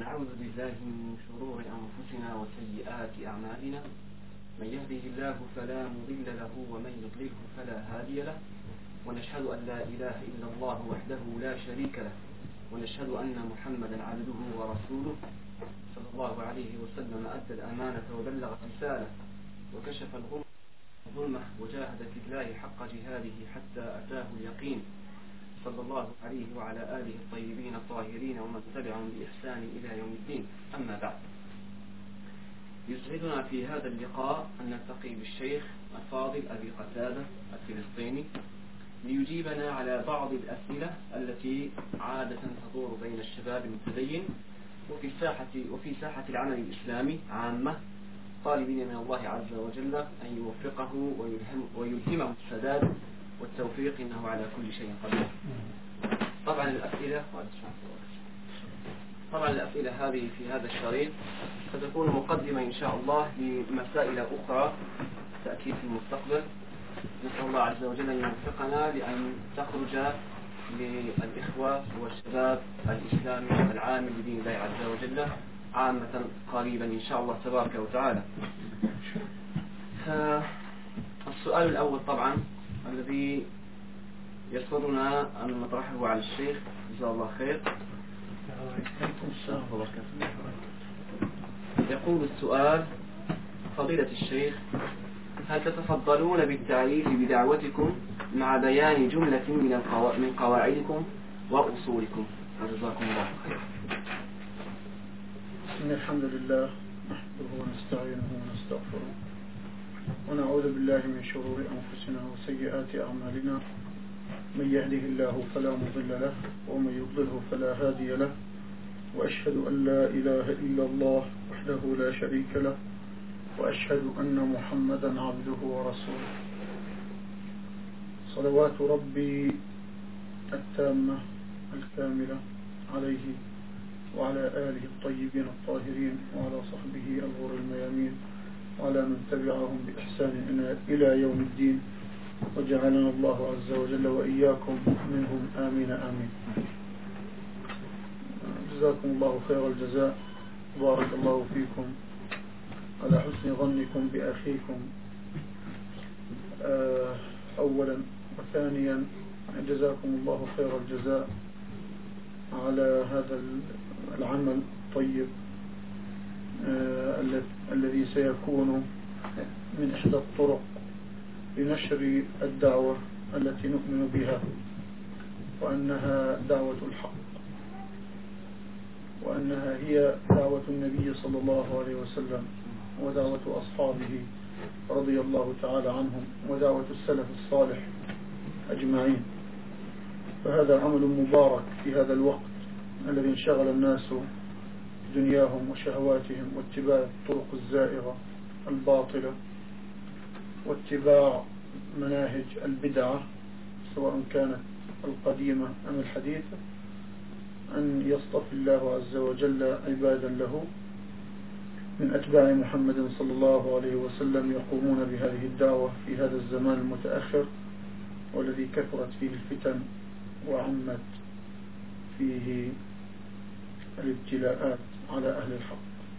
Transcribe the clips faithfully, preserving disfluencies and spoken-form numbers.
ونعوذ بالله من شرور أنفسنا وسيئات أعمالنا. من يهده الله فلا مضل له ومن يضلله فلا هادي له، ونشهد أن لا إله إلا الله وحده لا شريك له، ونشهد أن محمدا عبده ورسوله صلى الله عليه وسلم أدى الأمانة وبلغ الرسالة وكشف الغمة وجاهد في الله حق جهاده حتى أتاه اليقين، صلى الله عليه وعلى آله الطيبين الطاهرين ومن تبعهم بإحسان إلى يوم الدين. أما بعد، يسعدنا في هذا اللقاء أن نلتقي بالشيخ الفاضل أبي قتادة الفلسطيني ليجيبنا على بعض الأسئلة التي عادة تدور بين الشباب المتدين وفي ساحة وفي ساحة العمل الإسلامي عامة، طالبين من الله عز وجل أن يوفقه ويلهم ويلهمه السداد والتوفيق، إنه على كل شيء قدير. طبعا الأسئلة طبعا الأسئلة هذه في هذا الشريط ستكون مقدمة إن شاء الله لمسائل أخرى تأتي في المستقبل. نسأل الله عز وجل أن يوفقنا لأن تخرج للإخوة والشباب الإسلامي العامل بدين الله عز وجل عامة قريبا إن شاء الله تبارك وتعالى. السؤال الأول طبعا الذي يسرنا أن نطرحه على الشيخ جزاه الله خير. يقول السؤال: فضيلة الشيخ، هل تتفضلون بالتعريف بدعوتكم مع بيان جملة من, القوا... من قواعدكم وأصولكم؟ وجزاكم الله خير. إن الحمد لله نحمده ونستعينه ونستغفره ونعوذ بالله من شرور أنفسنا وسيئات أعمالنا. من يهده الله فلا مضل له ومن يضلله فلا هادي له، وأشهد أن لا إله إلا الله وحده لا شريك له، وأشهد أن محمدا عبده ورسوله. صلوات ربي التامة الكاملة عليه وعلى آله الطيبين الطاهرين وعلى صحبه الغر الميامين وعلى من تبعهم بإحسان إلى يوم الدين، وجعلنا الله عز وجل وإياكم منهم آمين آمين. جزاكم الله خير الجزاء، بارك الله فيكم على حسن ظنكم بأخيكم أولا، وثانيا جزاكم الله خير الجزاء على هذا العمل الطيب الذي سيكون من إحدى الطرق لنشر الدعوة التي نؤمن بها، وأنها دعوة الحق، وأنها هي دعوة النبي صلى الله عليه وسلم ودعوة أصحابه رضي الله تعالى عنهم ودعوة السلف الصالح أجمعين. فهذا عمل مبارك في هذا الوقت الذي انشغل الناس دنياهم وشهواتهم واتباع الطرق الزائغة الباطلة واتباع مناهج البدعة سواء كانت القديمة أم الحديثة، أن يصطفي الله عز وجل عبادا له من أتباع محمد صلى الله عليه وسلم يقومون بهذه الدعوة في هذا الزمان المتأخر والذي كثرت فيه الفتن وعمت فيه الابتلاءات على أهل الحق.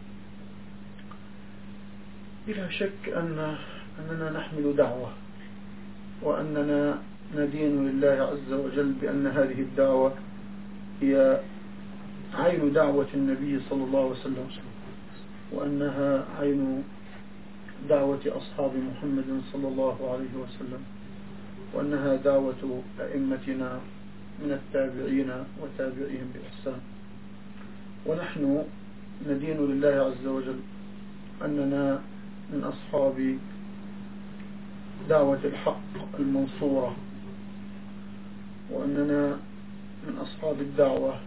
بلا شك أن أننا نحمل دعوة، وأننا ندين لله عز وجل بأن هذه الدعوة هي عين دعوة النبي صلى الله عليه وسلم، وأنها عين دعوة أصحاب محمد صلى الله عليه وسلم، وأنها دعوة أئمتنا من التابعين وتابعيهم بإحسان. ونحن ندين لله عز وجل أننا من أصحاب دعوة الحق المنصورة، وأننا من أصحاب الدعوة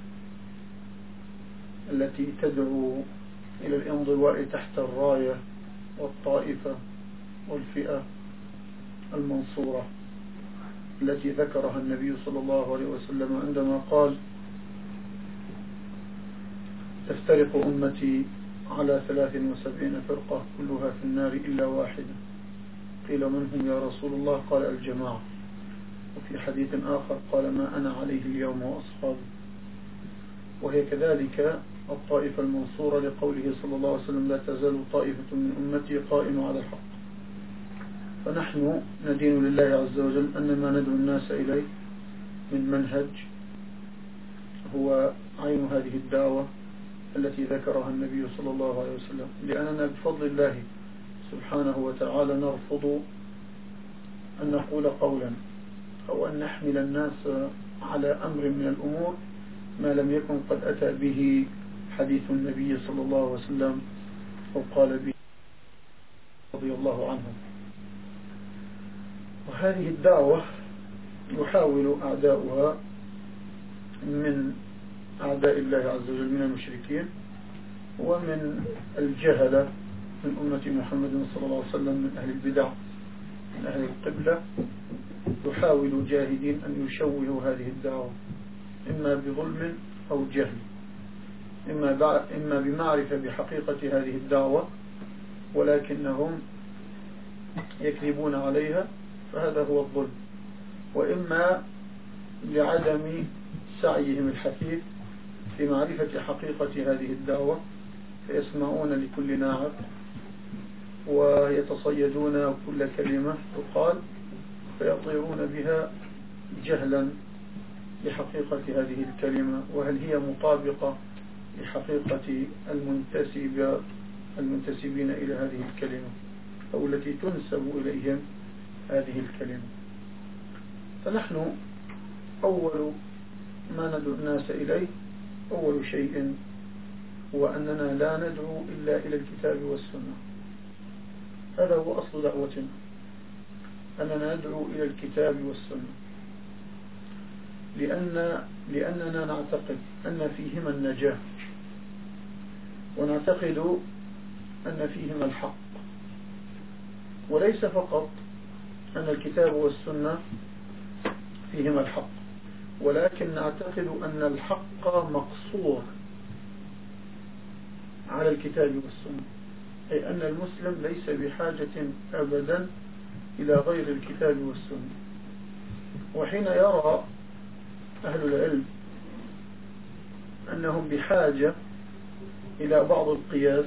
التي تدعو إلى الانضواء تحت الراية والطائفة والفئة المنصورة التي ذكرها النبي صلى الله عليه وسلم عندما قال: تفترق أمتي على ثلاث وسبعين فرقة كلها في النار إلا واحدة. قيل: من هم يا رسول الله؟ قال: الجماعة. وفي حديث آخر قال: ما أنا عليه اليوم وأصحابي. وهي كذلك الطائفة المنصورة لقوله صلى الله عليه وسلم: لا تزال طائفة من أمتي قائمة على الحق. فنحن ندين لله عز وجل أن ما ندعو الناس إليه من منهج هو عين هذه الدعوة التي ذكرها النبي صلى الله عليه وسلم، لأننا بفضل الله سبحانه وتعالى نرفض أن نقول قولا أو أن نحمل الناس على أمر من الأمور ما لم يكن قد أتى به حديث النبي صلى الله عليه وسلم أو قال به رضي الله عنه. وهذه الدعوة يحاول أعداؤها من أعداء الله عز وجل من المشركين ومن الجهلة من أمة محمد صلى الله عليه وسلم من أهل البدع من أهل القبلة، يحاول جاهدين أن يشوهوا هذه الدعوة إما بظلم أو جهل، إما إما بمعرفة بحقيقة هذه الدعوة ولكنهم يكذبون عليها فهذا هو الظلم، وإما لعدم سعيهم الحثيث في معرفة حقيقة هذه الدعوة فيسمعون لكل ناعق ويتصيدون كل كلمة تقال فيطيرون بها جهلا لحقيقة هذه الكلمة وهل هي مطابقة لحقيقة المنتسب المنتسبين إلى هذه الكلمة أو التي تنسب إليهم هذه الكلمة. فنحن أول ما ندعو الناس إليه أول شيء هو أننا لا ندعو إلا إلى الكتاب والسنة. هذا هو أصل دعوتنا، أننا ندعو إلى الكتاب والسنة، لأن لأننا نعتقد أن فيهما النجاة ونعتقد أن فيهما الحق، وليس فقط أن الكتاب والسنة فيهما الحق، ولكن نعتقد أن الحق مقصور على الكتاب والسنة، أي أن المسلم ليس بحاجة أبدا إلى غير الكتاب والسنة. وحين يرى أهل العلم أنهم بحاجة إلى بعض القياس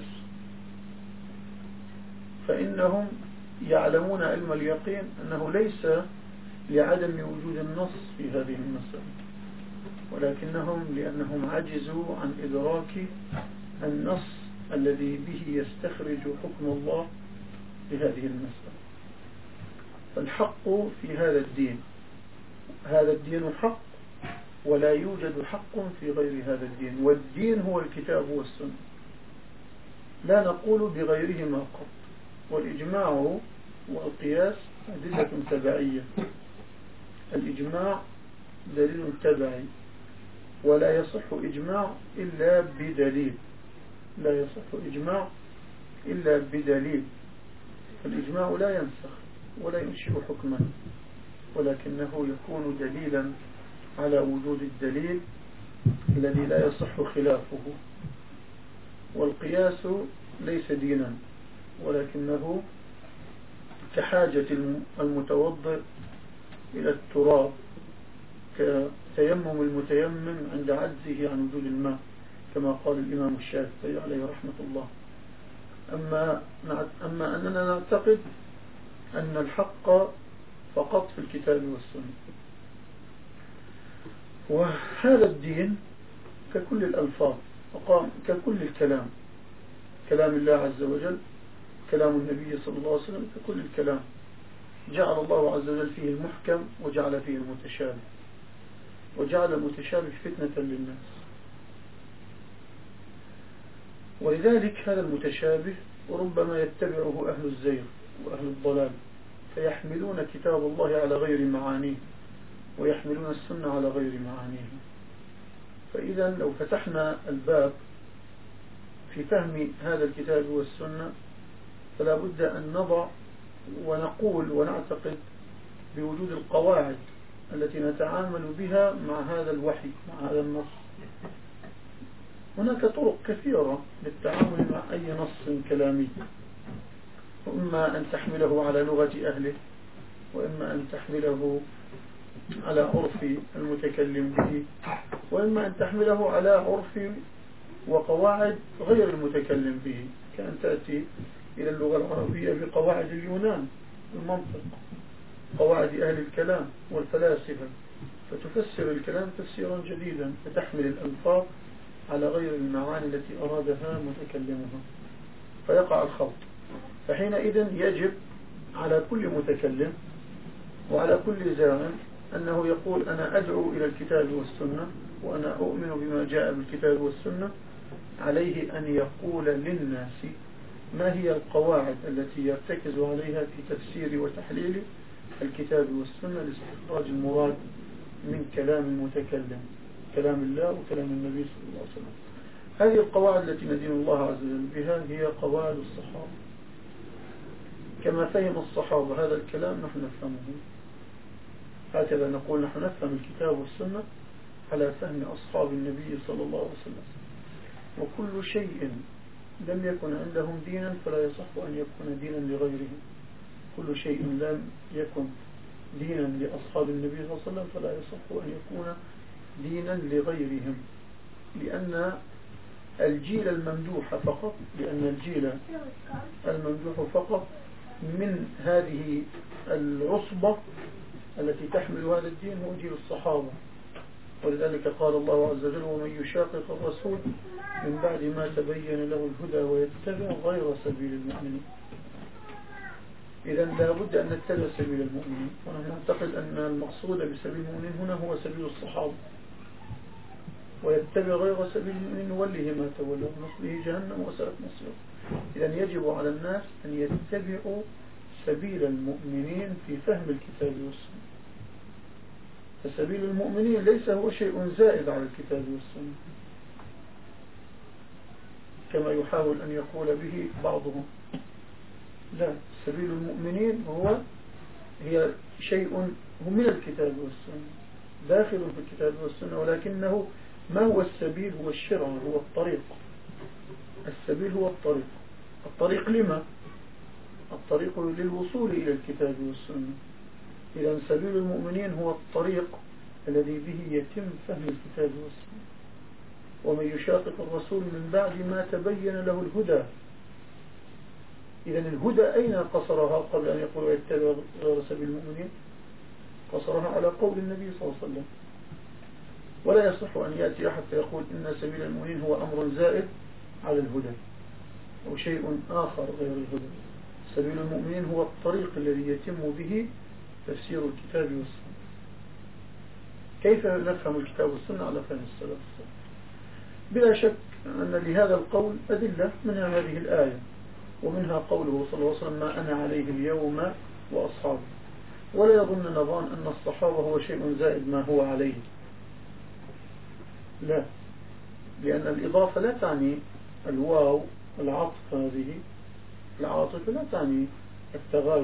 فإنهم يعلمون علم اليقين أنه ليس لعدم وجود النص في هذه المسألة، ولكنهم لأنهم عجزوا عن إدراك النص الذي به يستخرج حكم الله لهذه المسألة. فالحق في هذا الدين، هذا الدين حق ولا يوجد حق في غير هذا الدين، والدين هو الكتاب والسنة، لا نقول بغيرهما قط. والإجماع والقياس أدلة تبعية، الإجماع دليل تبعي ولا يصح إجماع إلا بدليل، لا يصح إجماع إلا بدليل. الإجماع لا ينسخ ولا ينشئ حكما، ولكنه يكون دليلا على وجود الدليل الذي لا يصح خلافه. والقياس ليس دينا ولكنه كحاجة المتوضئ إلى التراب، كتيمم المتيمم عند عجزه عن وجود الماء كما قال الإمام الشافعي عليه رحمة الله. أما, أما أننا نعتقد أن الحق فقط في الكتاب والسنة. وهذا الدين ككل الألفاظ ككل الكلام، كلام الله عز وجل كلام النبي صلى الله عليه وسلم ككل الكلام، جعل الله عز وجل فيه المحكم وجعل فيه المتشابه، وجعل المتشابه فتنة للناس. ولذلك هذا المتشابه ربما يتبعه أهل الزيغ وأهل الضلال فيحملون كتاب الله على غير معانيه ويحملون السنة على غير معانيه. فإذا لو فتحنا الباب في فهم هذا الكتاب والسنة فلا بد أن نضع ونقول ونعتقد بوجود القواعد التي نتعامل بها مع هذا الوحي مع هذا النص. هناك طرق كثيرة للتعامل مع أي نص كلامي، وإما أن تحمله على لغة أهله وإما أن تحمله على عرف المتكلم به وإما أن تحمله على عرف وقواعد غير المتكلم به، كأن تأتي إلى اللغة العربية بقواعد اليونان، المنطق، قواعد أهل الكلام والفلاسفة، فتفسر الكلام تفسيرا جديدا، فتحمل الألفاظ على غير المعاني التي أرادها متكلمها، فيقع الخلط. فحينئذ يجب على كل متكلم وعلى كل زاعم أنه يقول أنا أدعو إلى الكتاب والسنة وأنا أؤمن بما جاء بالكتاب والسنة، عليه أن يقول للناس ما هي القواعد التي يرتكز عليها في تفسير وتحليل الكتاب والسنة لاستخراج المراد من كلام المتكلم، كلام الله وكلام النبي صلى الله عليه وسلم. هذه القواعد التي ندين الله عز وجل بها هي قواعد الصحابة، كما فهم الصحابة هذا الكلام نحن نفهمه، هكذا نقول نحن نفهم الكتاب والسنة على فهم أصحاب النبي صلى الله عليه وسلم. وكل شيء لم يكن عندهم دينا فلا يصح أن يكون دينا لغيرهم، كل شيء لم يكن دينا لأصحاب النبي صلى الله عليه وسلم فلا يصح أن يكون دينا لغيرهم، لأن الجيل الممدوح فقط لأن الجيل الممدوح فقط من هذه العصبة التي تحمل هذا الدين هو جيل الصحابة. ولذلك قال الله عز وجل ومن يشاقق الرسول من بعد ما تبين له الهدى ويتبع غير سبيل المؤمنين. إذا لا بد أن نتبع سبيل المؤمنين، ونحن نعتقد أن المقصود بسبيل المؤمنين هنا هو سبيل الصحابة، ويتبع غير سبيل المؤمنين نوله ما تولى ونصله جهنم وساءت مصيره. إذا يجب على الناس أن يتبعوا سبيل المؤمنين في فهم الكتاب والسنة، فسبيل المؤمنين ليس هو شيء زائد على الكتاب والسنة كما يحاول أن يقول به بعضهم، لا، سبيل المؤمنين هو هي شيء هو من الكتاب والسنة، داخل في الكتاب والسنة، ولكنه ما هو السبيل؟ هو الشرع، هو الطريق. السبيل هو الطريق. الطريق لما؟ الطريق للوصول إلى الكتاب والسنة. إذا سبيل المؤمنين هو الطريق الذي به يتم فهم الكتاب والسنة. ومن يشاقق الرسول من بعد ما تبين له الهدى. إذا الهدى أين قصرها قبل أن يقول يتبع غير سبيل المؤمنين؟ قصرها على قول النبي صلى الله عليه وسلم. ولا يصح أن يأتي أحد فيقول إن سبيل المؤمنين هو أمر زائد على الهدى أو شيء آخر غير الهدى. سبيل المؤمنين هو الطريق الذي يتم به تفسير الكتاب والسنة. كيف نفهم الكتاب والسنة على فهم السلف الصالح؟ بلا شك أن لهذا القول أدلة، منها هذه الآية، ومنها قوله صلى الله عليه وسلم ما أنا عليه اليوم وأصحابي. ولا يظن نظان أن الصحابة هو شيء زائد ما هو عليه، لا، لأن الإضافة لا تعني الواو العطف، هذه العاطفة لا تعني التغاير.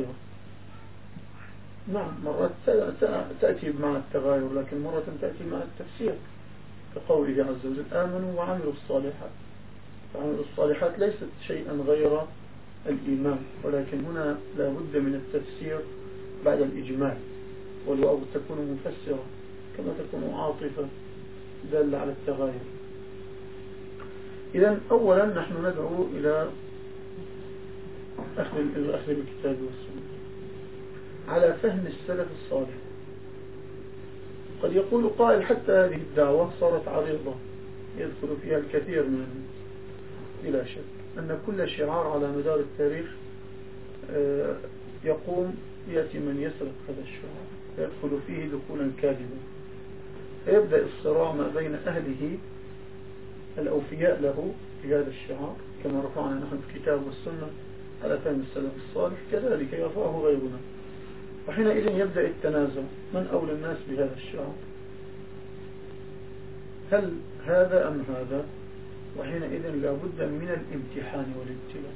نعم، مرات تأتي مع التغاير، لكن مرة تأتي مع التفسير، كقوله عز وجل آمنوا وعملوا الصالحات. فعملوا الصالحات ليست شيئا غير الإيمان، ولكن هنا لا بد من التفسير بعد الإجمال، والواو تكون مفسرة كما تكون عاطفة دالة على التغاير. إذن أولا نحن ندعو إلى أخذ الأخذ بالكتاب والسنة على فهم السلف الصالح. قد يقول قائل حتى هذه الدعوة صارت عريضة يدخل فيها الكثير من الناس. بلا شك أن كل شعار على مدار التاريخ يقوم يأتي من يسرق هذا الشعار يدخل فيه دخولا كاذبا، فيبدأ الصراع ما بين أهله الأوفياء له في هذا الشعار، كما رفعنا نحن في الكتاب والسنة على فهم السلف الصالح، كذلك يرفعه غيرنا. وحينئذ يبدأ التنازع، من أولى الناس بهذا الشعار؟ هل هذا أم هذا؟ وحينئذ لا بد من الامتحان والابتلاء،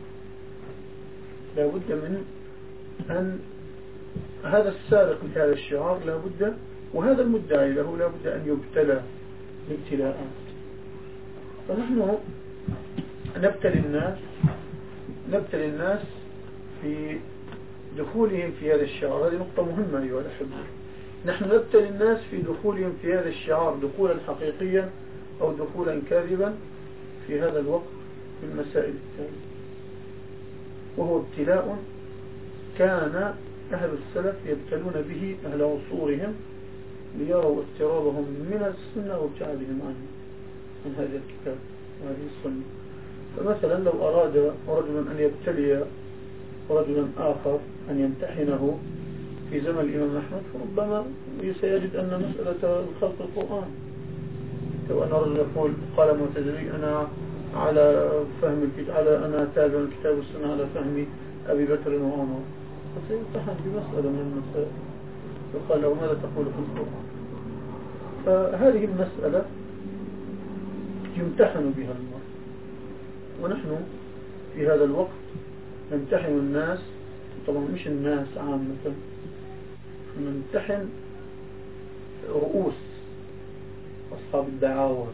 لا بد من أن هذا السارق لهذا الشعار لا بد، وهذا المدعي له لا بد أن يبتلى بابتلاءات. فنحن نبتلي الناس نبتلي الناس في دخولهم في هذا الشعار. هذه نقطة مهمة أيها الأحبة. نحن نبتلي الناس في دخولهم في هذا الشعار دخولا حقيقيا أو دخولا كاذبا في هذا الوقت في المسائل التالية، وهو ابتلاء كان أهل السلف يبتلون به أهل عصورهم ليروا اضطرابهم من السنة وابتعادهم عنه من هذا الكتاب وهذه السنة. فمثلا لو أراد رجل أن يبتلي رجلا آخر أن يمتحنه في زمن الإمام أحمد، فربما سيجد أن مسألة الخلق القرآن، لو أن رجل يقول قال معتزلي أنا على فهم الكتاب، على أنا تابع الكتاب والسنة على فهم أبي بكر وعمر، فسيمتحن بمسألة من المسائل يقال له ماذا تقول في القرآن. فهذه المسألة يمتحن بها المرء، ونحن في هذا الوقت نمتحن الناس، طبعا مش الناس عامة، نمتحن رؤوس أصحاب الدعاوى،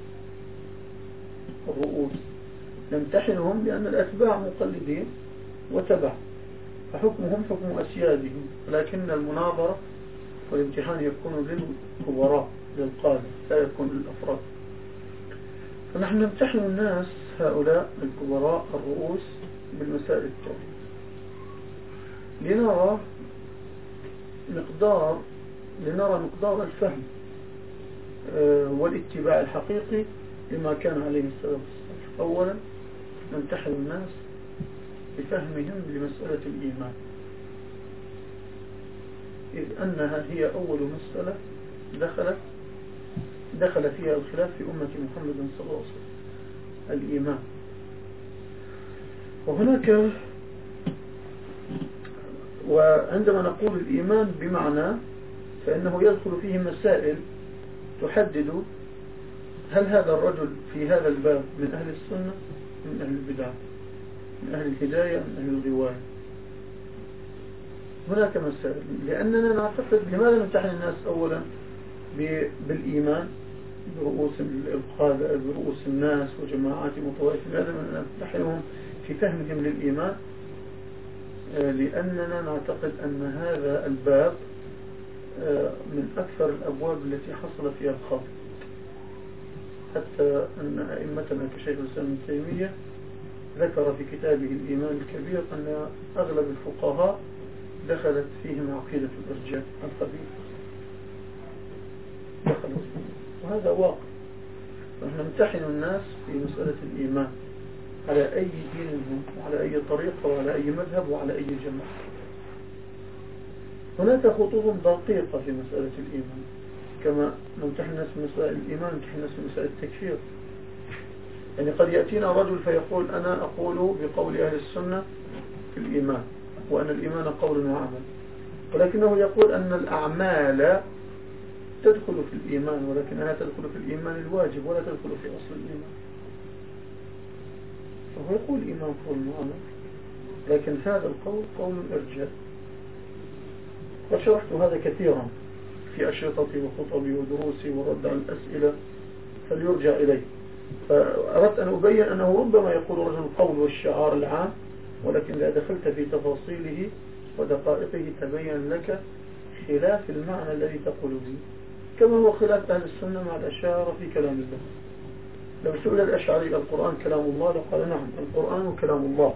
الرؤوس نمتحنهم لأن الأتباع مقلدين وتبع، فحكمهم حكم أسيادهم، لكن المناظرة والامتحان يكون للكبراء للقادة لا يكون للأفراد. فنحن نمتحن الناس هؤلاء الكبراء الرؤوس بالمسائل التالية لنرى مقدار لنرى مقدار الفهم والاتباع الحقيقي لما كان عليه السلف الصالح. أولا نمتحن الناس بفهمهم لمسألة الإيمان، إذ أنها هي أول مسألة دخلت دخل فيها الخلاف في أمة محمد صلى الله عليه وسلم، الإيمان. وهناك وعندما نقول الإيمان بمعنى فإنه يدخل فيه مسائل تحدد هل هذا الرجل في هذا الباب من أهل السنة من أهل البدع، من أهل الهداية من أهل الغواية. هناك مسائل، لأننا نعتقد لماذا نمتحن الناس أولا بالإيمان برؤوس القادة برؤوس الناس وجماعاتهم وطوائفهم، لماذا نمتحنهم في فهمهم للإيمان؟ لأننا نعتقد أن هذا الباب من أكثر الأبواب التي حصل فيها الخلط، حتى أن أئمتنا كشيخ الإسلام ابن تيمية ذكر في كتابه الإيمان الكبير أن أغلب الفقهاء دخلت فيهم عقيدة الإرجاء الخبيثة، دخلت فيهم، وهذا واقع. فنحن نمتحن الناس في مسألة الإيمان على أي دين هم، وعلى أي طريقة، وعلى أي مذهب، وعلى أي جماعة. هناك خطوط دقيقة في مسألة الإيمان، كما نمتحن الناس في مسائل الإيمان نمتحن الناس في مسائل التكفير. يعني قد يأتينا رجل فيقول أنا أقول بقول أهل السنة في الإيمان، وأن الإيمان قول وعمل، ولكنه يقول أن الأعمال تدخل في الإيمان، ولكنها تدخل في الإيمان الواجب ولا تدخل في أصل الإيمان. فهو يقول الإيمان قول وعمل، لكن هذا القول قول إرجاء. وشرحت هذا كثيرا في أشرطتي وخطبي ودروسي ورد على الأسئلة، فليرجع إليه. فأردت أن أبين أنه ربما يقول رجل القول والشعار العام، ولكن إذا دخلت في تفاصيله ودقائقه تبين لك خلاف المعنى الذي تقول به، كما هو خلاف أهل السنة مع الأشاعرة في كلام الله. لو سئل الأشعري القرآن كلام الله لقال نعم القرآن كلام الله،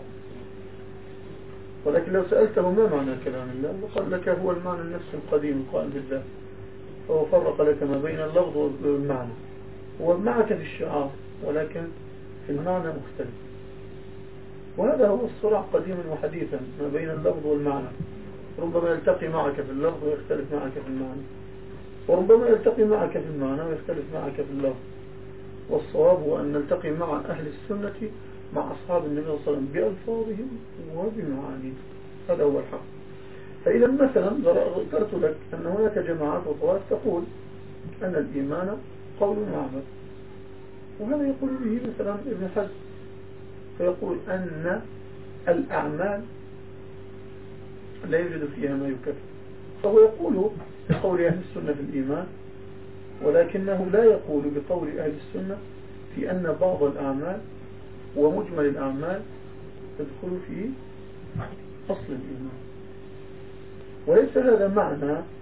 ولكن لو سألته ما معنى كلام الله لقال لك هو المعنى النفسي القديم القائم بالذات، فهو فرق لك ما بين اللفظ والمعنى. هو معك في الشعار ولكن في المعنى مختلف، وهذا هو الصراع قديما وحديثا ما بين اللفظ والمعنى. ربما يلتقي معك في اللفظ ويختلف معك في المعنى، وربما يلتقي معك في المعنى ويختلف معك في اللفظ. والصواب هو أن نلتقي مع أهل السنة مع أصحاب النبي صلى الله عليه وسلم بألفاظهم وبمعانيهم، هذا هو الحق. فإذا مثلا ذكرت لك أن هناك جماعات وطوائف تقول أن الإيمان قول وعمل، وهذا يقول به مثلا ابن حزم، فيقول أن الأعمال لا يوجد فيها ما يكفر، فهو يقول بقول أهل السنة في الإيمان، ولكنه لا يقول بقول أهل السنة في أن بعض الأعمال ومجمل الأعمال تدخل في أصل الإيمان. وليس هذا معنى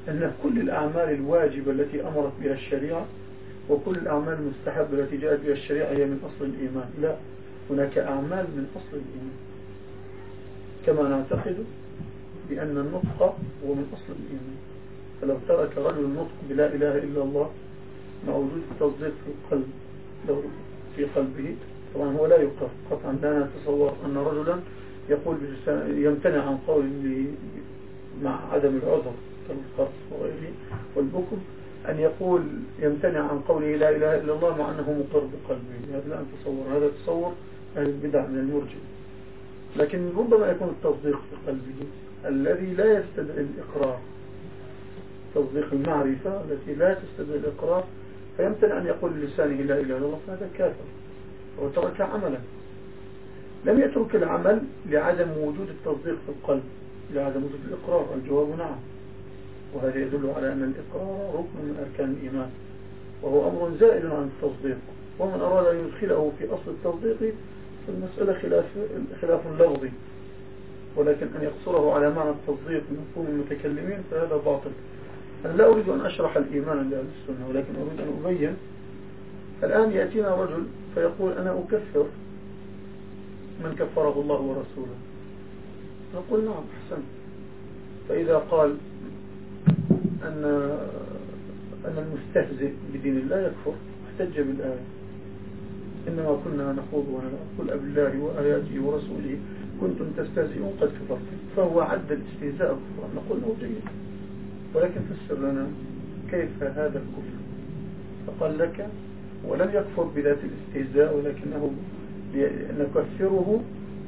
أن كل الأعمال الواجبة التي أمرت بها الشريعة وكل الأعمال المستحبة التي جاءت بها الشريعة هي من أصل الإيمان. لا، هناك أعمال من أصل الإيمان، كما نعتقد بأن النطق هو من أصل الإيمان. فلو ترك رجل النطق بلا إله إلا الله مع وجود التصديق في القلب لو في قلبه، طبعا هو لا يقر قطعا. لا نتصور أن رجلا يقول يمتنع عن قوله مع عدم العذر كالقرص وغيره والبكم، أن يقول يمتنع عن قوله لا إله إلا الله مع أنه مقر بقلبه. هذا لا نتصور، هذا تصور أهل البدع من المرجئة. لكن ربما يكون التصديق في قلبه الذي لا يستدعي الإقرار، تصديق المعرفة التي لا تستدعي الإقرار، فيمتنع أن يقول لسانه لا إله إلا الله، فهذا كافر وترك عملا. لم يترك العمل لعدم وجود التصديق في القلب، لعدم وجود الإقرار. الجواب نعم، وهذا يدل على أن الإقرار ركن من أركان الإيمان، وهو أمر زائد عن التصديق. ومن أراد أن يدخله في أصل التصديق فالمسألة خلاف خلاف لفظي، ولكن أن يقصره على معنى التصديق من مفهوم المتكلمين فهذا باطل. أنا لا أريد أن أشرح الإيمان عند أهل السنة، ولكن أريد أن أبين. الآن يأتينا رجل فيقول أنا أكفر من كفره الله ورسوله، نقول نعم أحسن. فإذا قال أن أن المستهزئ بدين الله يكفر احتج بالآية إنما كنا نخوض ونلعب قل أبالله وآياته ورسوله كنتم تستهزئون قد كفرتم، فهو عد الاستهزاء كفرا. نقول له جيد، ولكن فسر لنا كيف هذا الكفر. فقال لك ولم يكفر بذات الاستهزاء، ولكنه نكفره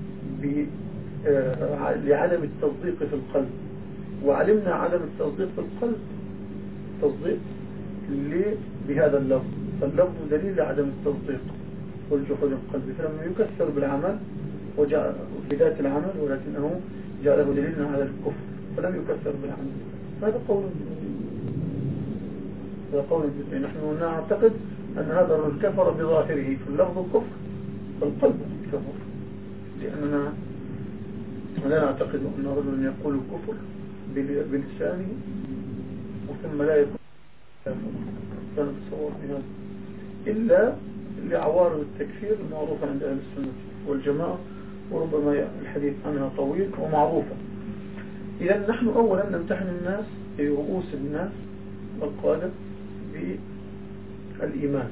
لعدم التصديق في القلب، وعلمنا عدم التصديق في القلب تصديق بهذا اللفظ، فاللفظ دليل لعدم التصديق والجحود القلبي. فلما يكفر بالعمل وجاء بذات العمل ولكنه جعله دليلنا على الكفر، فلم يكفر بالعمل. هذا قول هذا قول جزئي. نحن نعتقد أن هذا الرجل كفر بظاهره في اللفظ الكفر، فالقلب كفر، لأننا لا نعتقد أن رجل يقول الكفر بلسانه ثم لا يكون كافر، لا نتصور بهذا إلا لعوارض التكفير المعروفة عند أهل السنة والجماعة، وربما الحديث عنها طويل ومعروفة. إذا نحن أولا نمتحن الناس في رؤوس الناس القادة بالإيمان،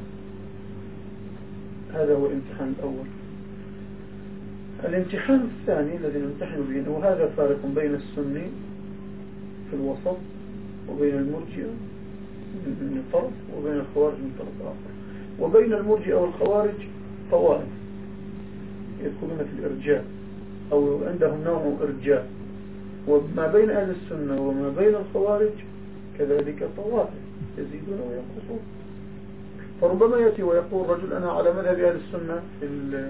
هذا هو الامتحان الأول. الامتحان الثاني الذي نمتحن به، وهذا فارق بين السني في الوسط وبين المرجئة من طرف وبين الخوارج من طرف آخر، وبين المرجئة والخوارج طوائف يدخلون في الإرجاء أو عندهم نوع إرجاء، وما بين أهل السنة وما بين الخوارج كذلك طوائف يزيدون وينقصون. فربما يأتي ويقول رجل أنا على مذهب أهل السنة في,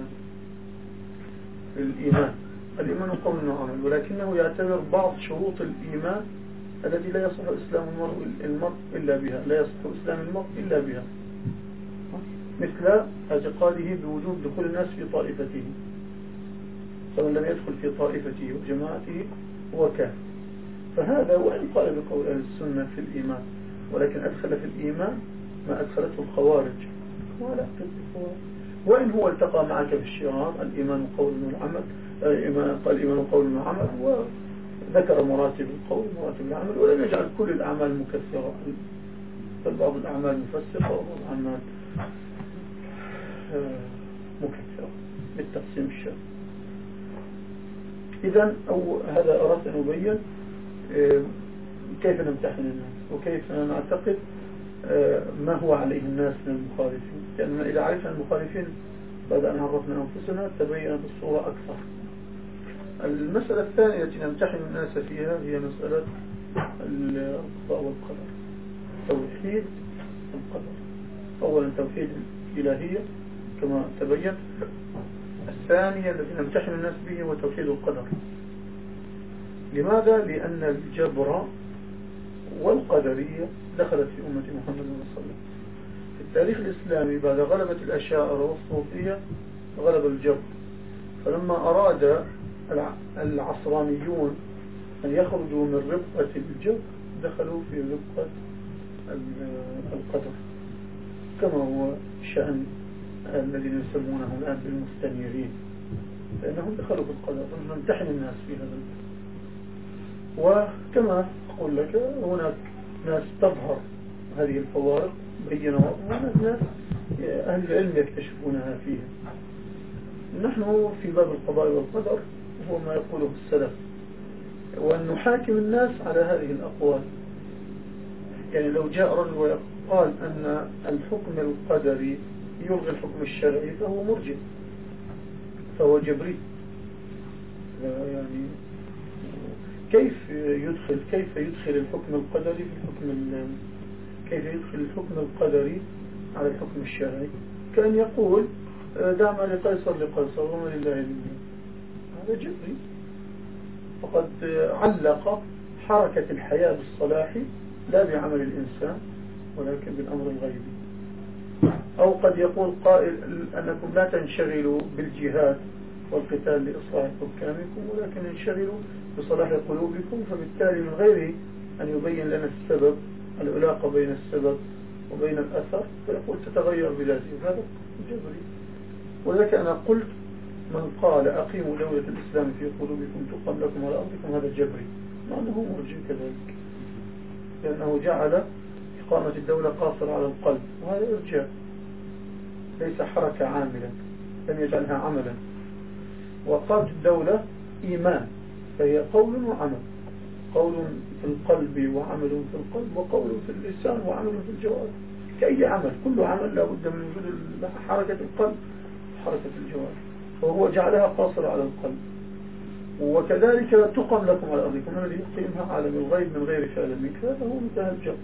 في الإيمان، الإيمان قول وعمل، ولكنه يعتبر بعض شروط الإيمان التي لا يصح إسلام المرء, المرء إلا بها، لا يصح إسلام المرء إلا بها، مثل اعتقاده بوجوب دخول الناس في طائفته، فمن لم يدخل في طائفته وجماعته هو كافر. فهذا وإن قال بقول أهل السنة في الإيمان، ولكن أدخل في الإيمان ما أدخلته الخوارج، ولا وإن هو التقى معك في الشعار الإيمان قول والعمل، قال الإيمان قول وعمل، وذكر مراتب القول مراتب العمل، ولم يجعل كل الأعمال مكثرة، بل بعض الأعمال مفسقة وبعض الأعمال مكثرة بالتقسيم الشرعي. إذن أو هذا أردت أن أبين كيف نمتحن الناس وكيف نعتقد ما هو عليه الناس من المخالفين، لأننا إذا عرفنا المخالفين بعد أن عرفنا أنفسنا تبين بالصورة أكثر. المسألة الثانية التي نمتحن الناس فيها هي مسألة القضاء والقدر، توحيد القدر. أولا توحيد الإلهية كما تبين، الثانية التي نمتحن الناس به هو توحيد القدر. لماذا؟ لأن الجبر والقدرية دخلت في أمة محمد صلى الله عليه وسلم. في التاريخ الإسلامي بعد غلبة الأشاعرة والصوفية غلب الجبر، فلما أراد العصرانيون أن يخرجوا من ربقة الجبر دخلوا في رقة القدر، كما هو شأن الذين يسمونهم الآن بالمستنيرين، لأنهم دخلوا في القدر. نمتحن الناس في هذا الباب. وكما أقول لك هناك ناس تظهر هذه الفوارق بينة واضحة، وهناك ناس أهل العلم يكتشفونها فيها. نحن في باب القضاء والقدر هو ما يقوله السلف، وأن نحاكم الناس على هذه الأقوال. يعني لو جاء رجل وقال أن الحكم القدري يلغي الحكم الشرعي فهو مرجئ، فهو جبري. يعني كيف يدخل كيف يدخل الحكم القدري في الحكم كيف يدخل الحكم القدري على الحكم الشرعي؟ كان يقول دع ما لقيصر لقيصر وما لله لله. هذا جبري، فقد علق حركة الحياة بالصلاح لا بعمل الإنسان ولكن بالأمر الغيبي. أو قد يقول قائل أنكم لا تنشغلوا بالجهاد والقتال لإصلاح حكامكم، ولكن انشغلوا بصلاح قلوبكم، فبالتالي من غير أن يبين لنا السبب العلاقة بين السبب وبين الأثر فيقول تتغير بذاته. هذا جبري. ولذلك أنا قلت من قال أقيموا دولة الإسلام في قلوبكم تقم لكم على أرضكم هذا جبري، مع أنه مرجئ كذلك، لأنه جعل إقامة الدولة قاصرة على القلب، وهذا إرجاء ليس حركة عاملة، لم يجعلها عملا. وقامت الدولة إيمان، فهي قول وعمل، قول في القلب وعمل في القلب، وقول في اللسان وعمل في الجوارح. كأي عمل، كل عمل لا بد من وجود حركة القلب وحركة الجوارح، وهو جعلها قاصرة على القلب. وكذلك تقم لكم على أرضكم الذي يقيمها عالم الغيب من غير فعل منك، هذا هو منتهى الجبر.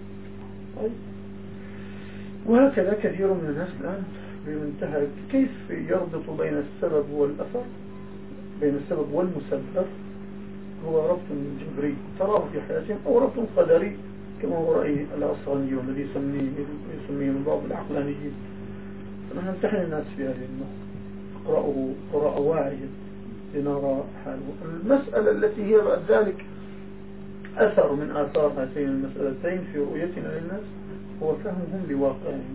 وهكذا كثير من الناس الآن بمنتهى كيف يربط بين السبب والأثر، بين السبب والمسبب، هو ربط جبري تراه في حياتهم، أو ربط قدري كما هو رأي العصراني الذي يسميه من بعض العقلانيين. فنحن نمتحن الناس في هذه النقطة، اقرأه قراءة واعية لنرى حاله. المسألة التي هي بعد ذلك أثر من آثار هاتين المسألتين في رؤيتنا للناس هو فهمهم لواقعهم.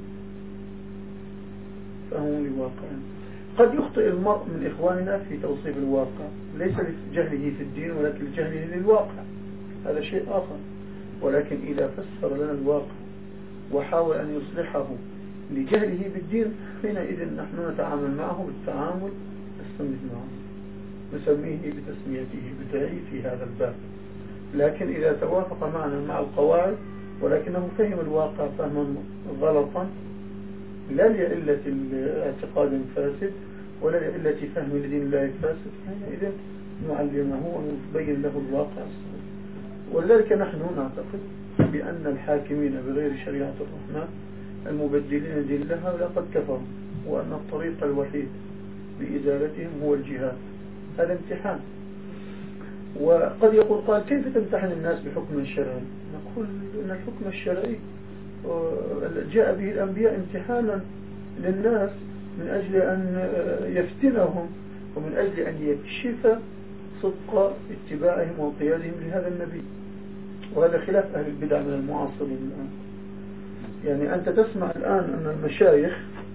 فهمهم لواقعهم. قد يخطئ المرء من إخواننا في توصيف الواقع، ليس لجهله في الدين ولكن لجهله للواقع، هذا شيء آخر. ولكن إذا فسر لنا الواقع وحاول أن يصلحه لجهله بالدين، حينئذ نحن نتعامل معه بالتعامل السني معه، نسميه بتسميته بدعي في هذا الباب. لكن إذا توافق معنا مع القواعد ولكنه فهم الواقع فهما غلطا، لا لعلة الاعتقاد فاسد ولا لعلة فهم لدين الله فاسد، حينئذ نعلمه ونبين له الواقع الصحيح. ولذلك نحن نعتقد بأن الحاكمين بغير شريعة الرحمن المبدلين دين الله لقد كفروا، وأن الطريق الوحيد لإزالتهم هو الجهاد. هذا امتحان. وقد يقول قال كيف تمتحن الناس بحكم شرعي؟ نقول أن الحكم الشرعي جاء به الأنبياء امتحانا للناس من أجل أن يفتنهم ومن أجل أن يكشف صدق اتباعهم وانقيادهم لهذا النبي. وهذا خلاف أهل البدع من المعاصرين الآن. يعني أنت تسمع الآن أن المشايخ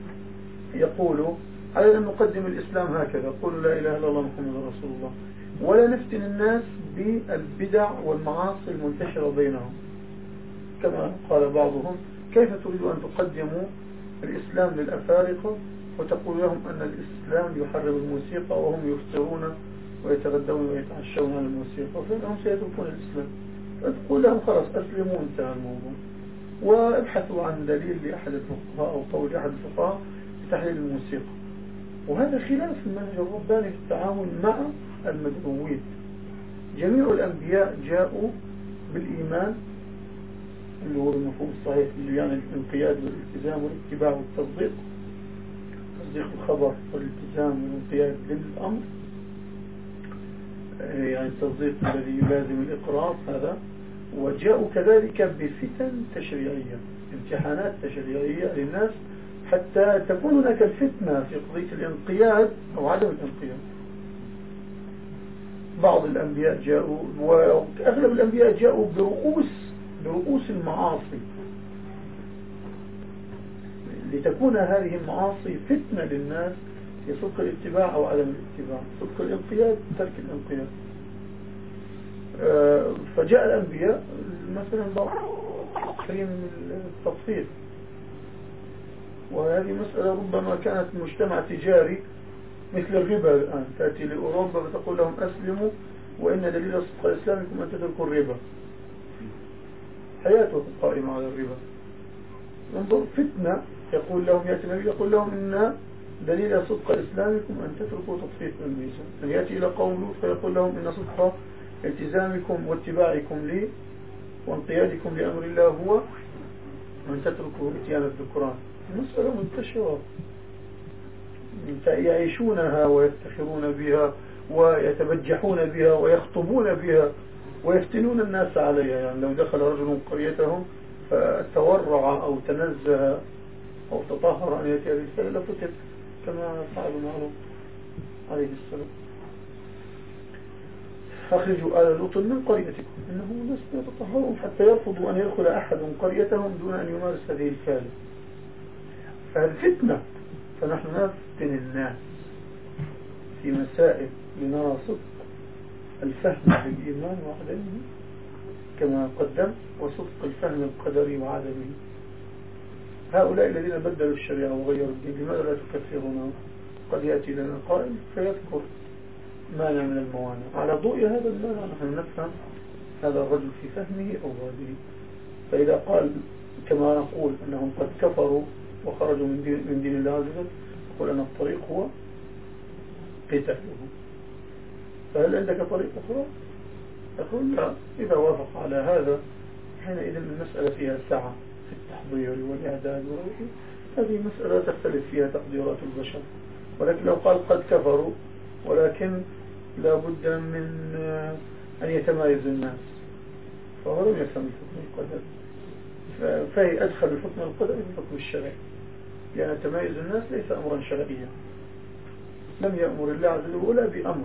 يقولوا على أن نقدم الإسلام هكذا، قولوا لا إله إلا الله محمد رسول الله، ولا نفتن الناس بالبدع والمعاصي المنتشرة بينهم. كما قال بعضهم كيف تريد أن تقدموا الإسلام للأفارقة وتقول لهم أن الإسلام يحرم الموسيقى وهم يفطرون ويتغدون ويتعشون على الموسيقى، فإنهم سيتركون الإسلام. فتقول لهم خلاص أسلموا انتهى الموضوع، وابحثوا عن دليل لأحد الفقهاء أو قول أحد الفقهاء بتحليل الموسيقى. وهذا خلاف المنهج الرباني في التعامل مع المدعوين. جميع الأنبياء جاءوا بالإيمان اللي هو المفهوم الصحيح اللي يعني الانقياد والالتزام والاتباع والتصديق، تصديق الخبر والالتزام والانقياد للأمر، يعني التصديق الذي يلازم الإقرار هذا. وجاءوا كذلك بفتن تشريعية، امتحانات تشريعية للناس حتى تكون هناك الفتنة في قضية الانقياد أو عدم الانقياد. بعض الأنبياء جاءوا وأغلب الأنبياء جاءوا برؤوس برؤوس المعاصي، لتكون هذه المعاصي فتنة للناس في صدق الاتباع أو عدم الاتباع، صدق الانقياد ترك الانقياد. فجاء الأنبياء مثلا كريم التطفيل، وهذه مسألة ربما كانت مجتمع تجاري مثل الربا الآن، تأتي لأوروبا فتقول لهم أسلموا وإن دليل صدق إسلامكم أن تتركوا الربا، حياته قائمة على الربا. انظر فتنة، يقول لهم يأتي النبي يقول لهم إن دليل صدق إسلامكم أن تتركوا تطفيف الميزان، أن يأتي إلى قوم لوط فيقول لهم إن صدق التزامكم واتباعكم لي وانقيادكم لأمر الله هو أن تتركوا اتيان الذكران. مسألة منتشرة يعيشونها ويفتخرون بها ويتبجحون بها ويخطبون بها ويفتنون الناس عليها. يعني لو دخل رجل قريتهم فتورع أو تنزه أو تطهر أن يأتي الرسالة لفتت كما فعل معروف عليه السلام: أخرجوا آل لوط من قريتكم إنهم ناس يتطهرون، حتى يرفضوا أن يدخل أحد قريتهم دون أن يمارس هذه الفعل. فالفتنة، فنحن نفتن الناس في مسائل لنرى صدق الفهم بالإيمان وعدمه كما قدم، وصدق الفهم القدري وعدمه. هؤلاء الذين بدلوا الشريعة وغيروا الدين لماذا لا تكفرونه؟ قد يأتي لنا قائل فيذكر مانع من الموانع، على ضوء هذا المانع نحن نفهم هذا الرجل في فهمه أو غيره. فإذا قال كما نقول أنهم قد كفروا وخرجوا من دين, من دين الله عز وجل، يقول أن الطريق هو قتاله. فهل عندك طريق أخرى؟ أقول لا. إذا وافق على هذا حينئذ المسألة فيها سعة في التحضير والإعداد وغيره، هذه مسألة تختلف فيها تقديرات البشر. ولكن لو قال قد كفروا ولكن لا بد من أن يتمايز الناس، فهو لم يفهم الحكم القدري، فهي أدخل الحكم القدري في الحكم الشرعي، لأن تمايز الناس ليس أمرا شرعيا، لم يأمر الله عز وجل ولا بأمر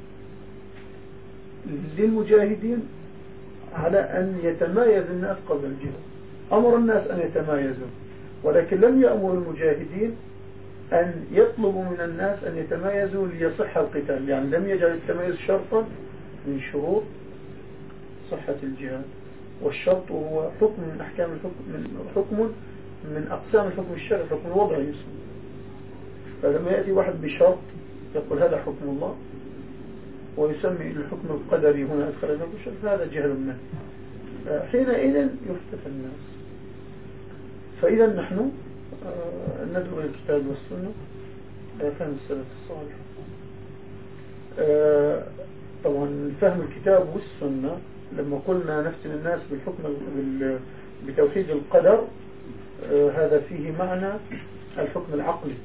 للمجاهدين على أن يتمايز الناس قبل الجهاد. أمر الناس أن يتمايزوا، ولكن لم يأمر المجاهدين أن يطلبوا من الناس أن يتمايزوا ليصح القتال. يعني لم يجعل التمايز شرطا من شروط صحة الجهاد، والشرط هو حكم من أحكام الحكم، من حكم من أقسام الحكم الشرعي، حكم الوضع يسمى. فلما يأتي واحد بشرط يقول هذا حكم الله ويسمي الحكم القدري هنا أدخل الحكم الشرعي، فهذا جهل منه، حينئذ يفتت الناس. فإذا نحن ندعو إلى الكتاب والسنة على فهم السلف الصالح. طبعا فهم الكتاب والسنة لما قلنا نفتن الناس بالحكم بتوحيد القدر، هذا فيه معنى الحكم العقلي،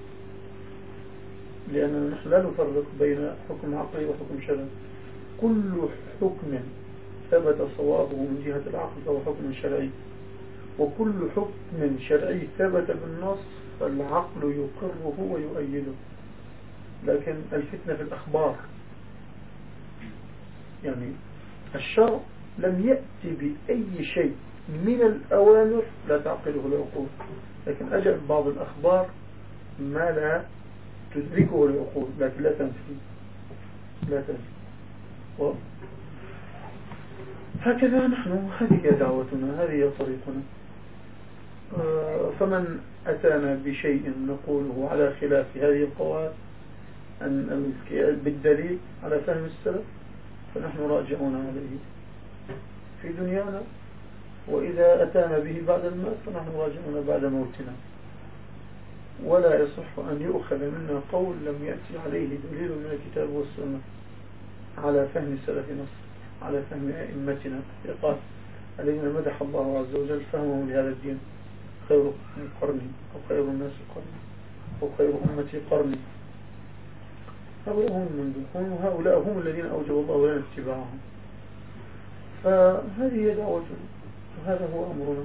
لأننا نحن لا نفرق بين حكم عقلي وحكم شرعي. كل حكم ثبت صوابه من جهة العقل فهو حكم شرعي، وكل حكم شرعي ثبت بالنص فالعقل يقره ويؤيده. لكن الفتنة في الأخبار، يعني الشرع لم يأتي بأي شيء من الأوامر لا تعقله العقول، لكن أجل بعض الأخبار ما لا تدركه العقول لكن لا تنفي لا تنفي. هكذا نحن، هذه دعوتنا، هذه طريقنا. فمن أتانا بشيء نقوله على خلاف هذه القواعد أن بالدليل على فهم السلف فنحن راجعون عليه في دنيانا، وإذا أتانا به بعد الموت فنحن راجعون بعد موتنا. ولا يصح أن يؤخذ منا قول لم يأتي عليه دليل من الكتاب والسنة على فهم سلف مصر، على فهم أئمتنا الثقات الذين مدح الله عز وجل فهمهم لهذا الدين: خير قرني أو خير الناس قرني أو خير أمتي قرني. هؤلاء هم المنذورون، وهؤلاء هم الذين أوجب الله لنا اتباعهم. فهذه هي دعوتنا وهذا هو أمرنا.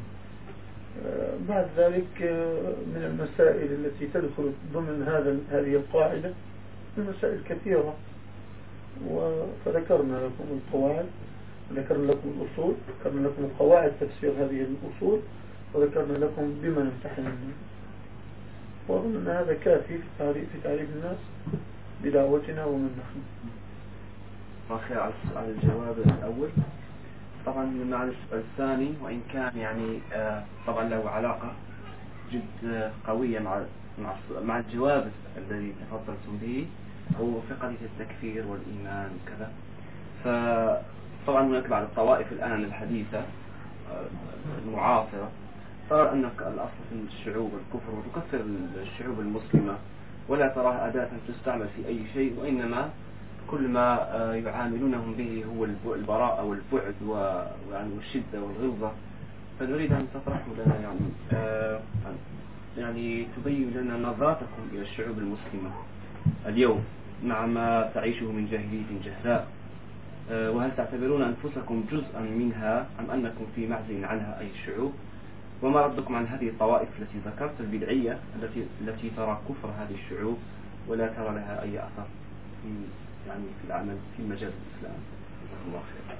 بعد ذلك من المسائل التي تدخل ضمن هذا هذه القاعدة المسائل كثيرة، فذكرنا لكم القواعد ذكرنا لكم الأصول، ذكرنا لكم قواعد تفسير هذه الأصول، وذكرنا لكم بما نمتحن الناس. وأظن أن هذا كافي في تعريف, في تعريف الناس بدعوتنا ومن نحن. أخير على الجواب الأول، طبعا مع السؤال الثاني، وإن كان يعني آه طبعا له علاقة جد قوية مع مع مع الجواب الذي تفضلتم به، هو في قضية التكفير والإيمان وكذا. فطبعا هناك بعض الطوائف الآن الحديثة المعاصرة ترى أن الأصل في الشعوب الكفر، وتكفر الشعوب المسلمة ولا تراها أداة تستعمل في أي شيء، وإنما كل ما يعاملونهم به هو البراءة والبعد والشدة والغلظة. فنريد أن تطرحوا لنا يعني آه يعني تبين لنا نظرتكم إلى الشعوب المسلمة اليوم مع ما تعيشه من جاهلية جهلاء، آه وهل تعتبرون أنفسكم جزءا منها أم أنكم في معزل عنها أي الشعوب؟ وما ردكم عن هذه الطوائف التي ذكرت البدعية التي التي ترى كفر هذه الشعوب ولا ترى لها أي أثر في يعني في العمل في مجال الإسلام؟ جزاكم الله خير.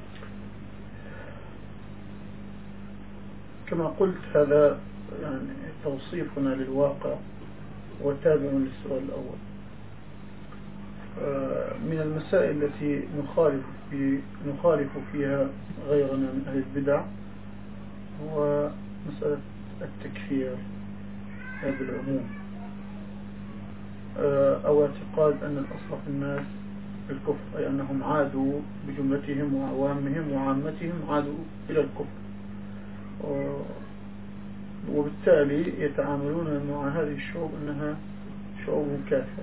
كما قلت هذا يعني توصيفنا للواقع وتابع للسؤال الأول. من المسائل التي نخالف في نخالف فيها غيرنا من أهل البدع هو مسألة التكفير بالعموم، أو اعتقاد أن الأصل في الناس الكفر، أي أنهم عادوا بجملتهم وعوامهم وعامتهم عادوا إلى الكفر، وبالتالي يتعاملون مع هذه الشعوب أنها شعوب كافرة.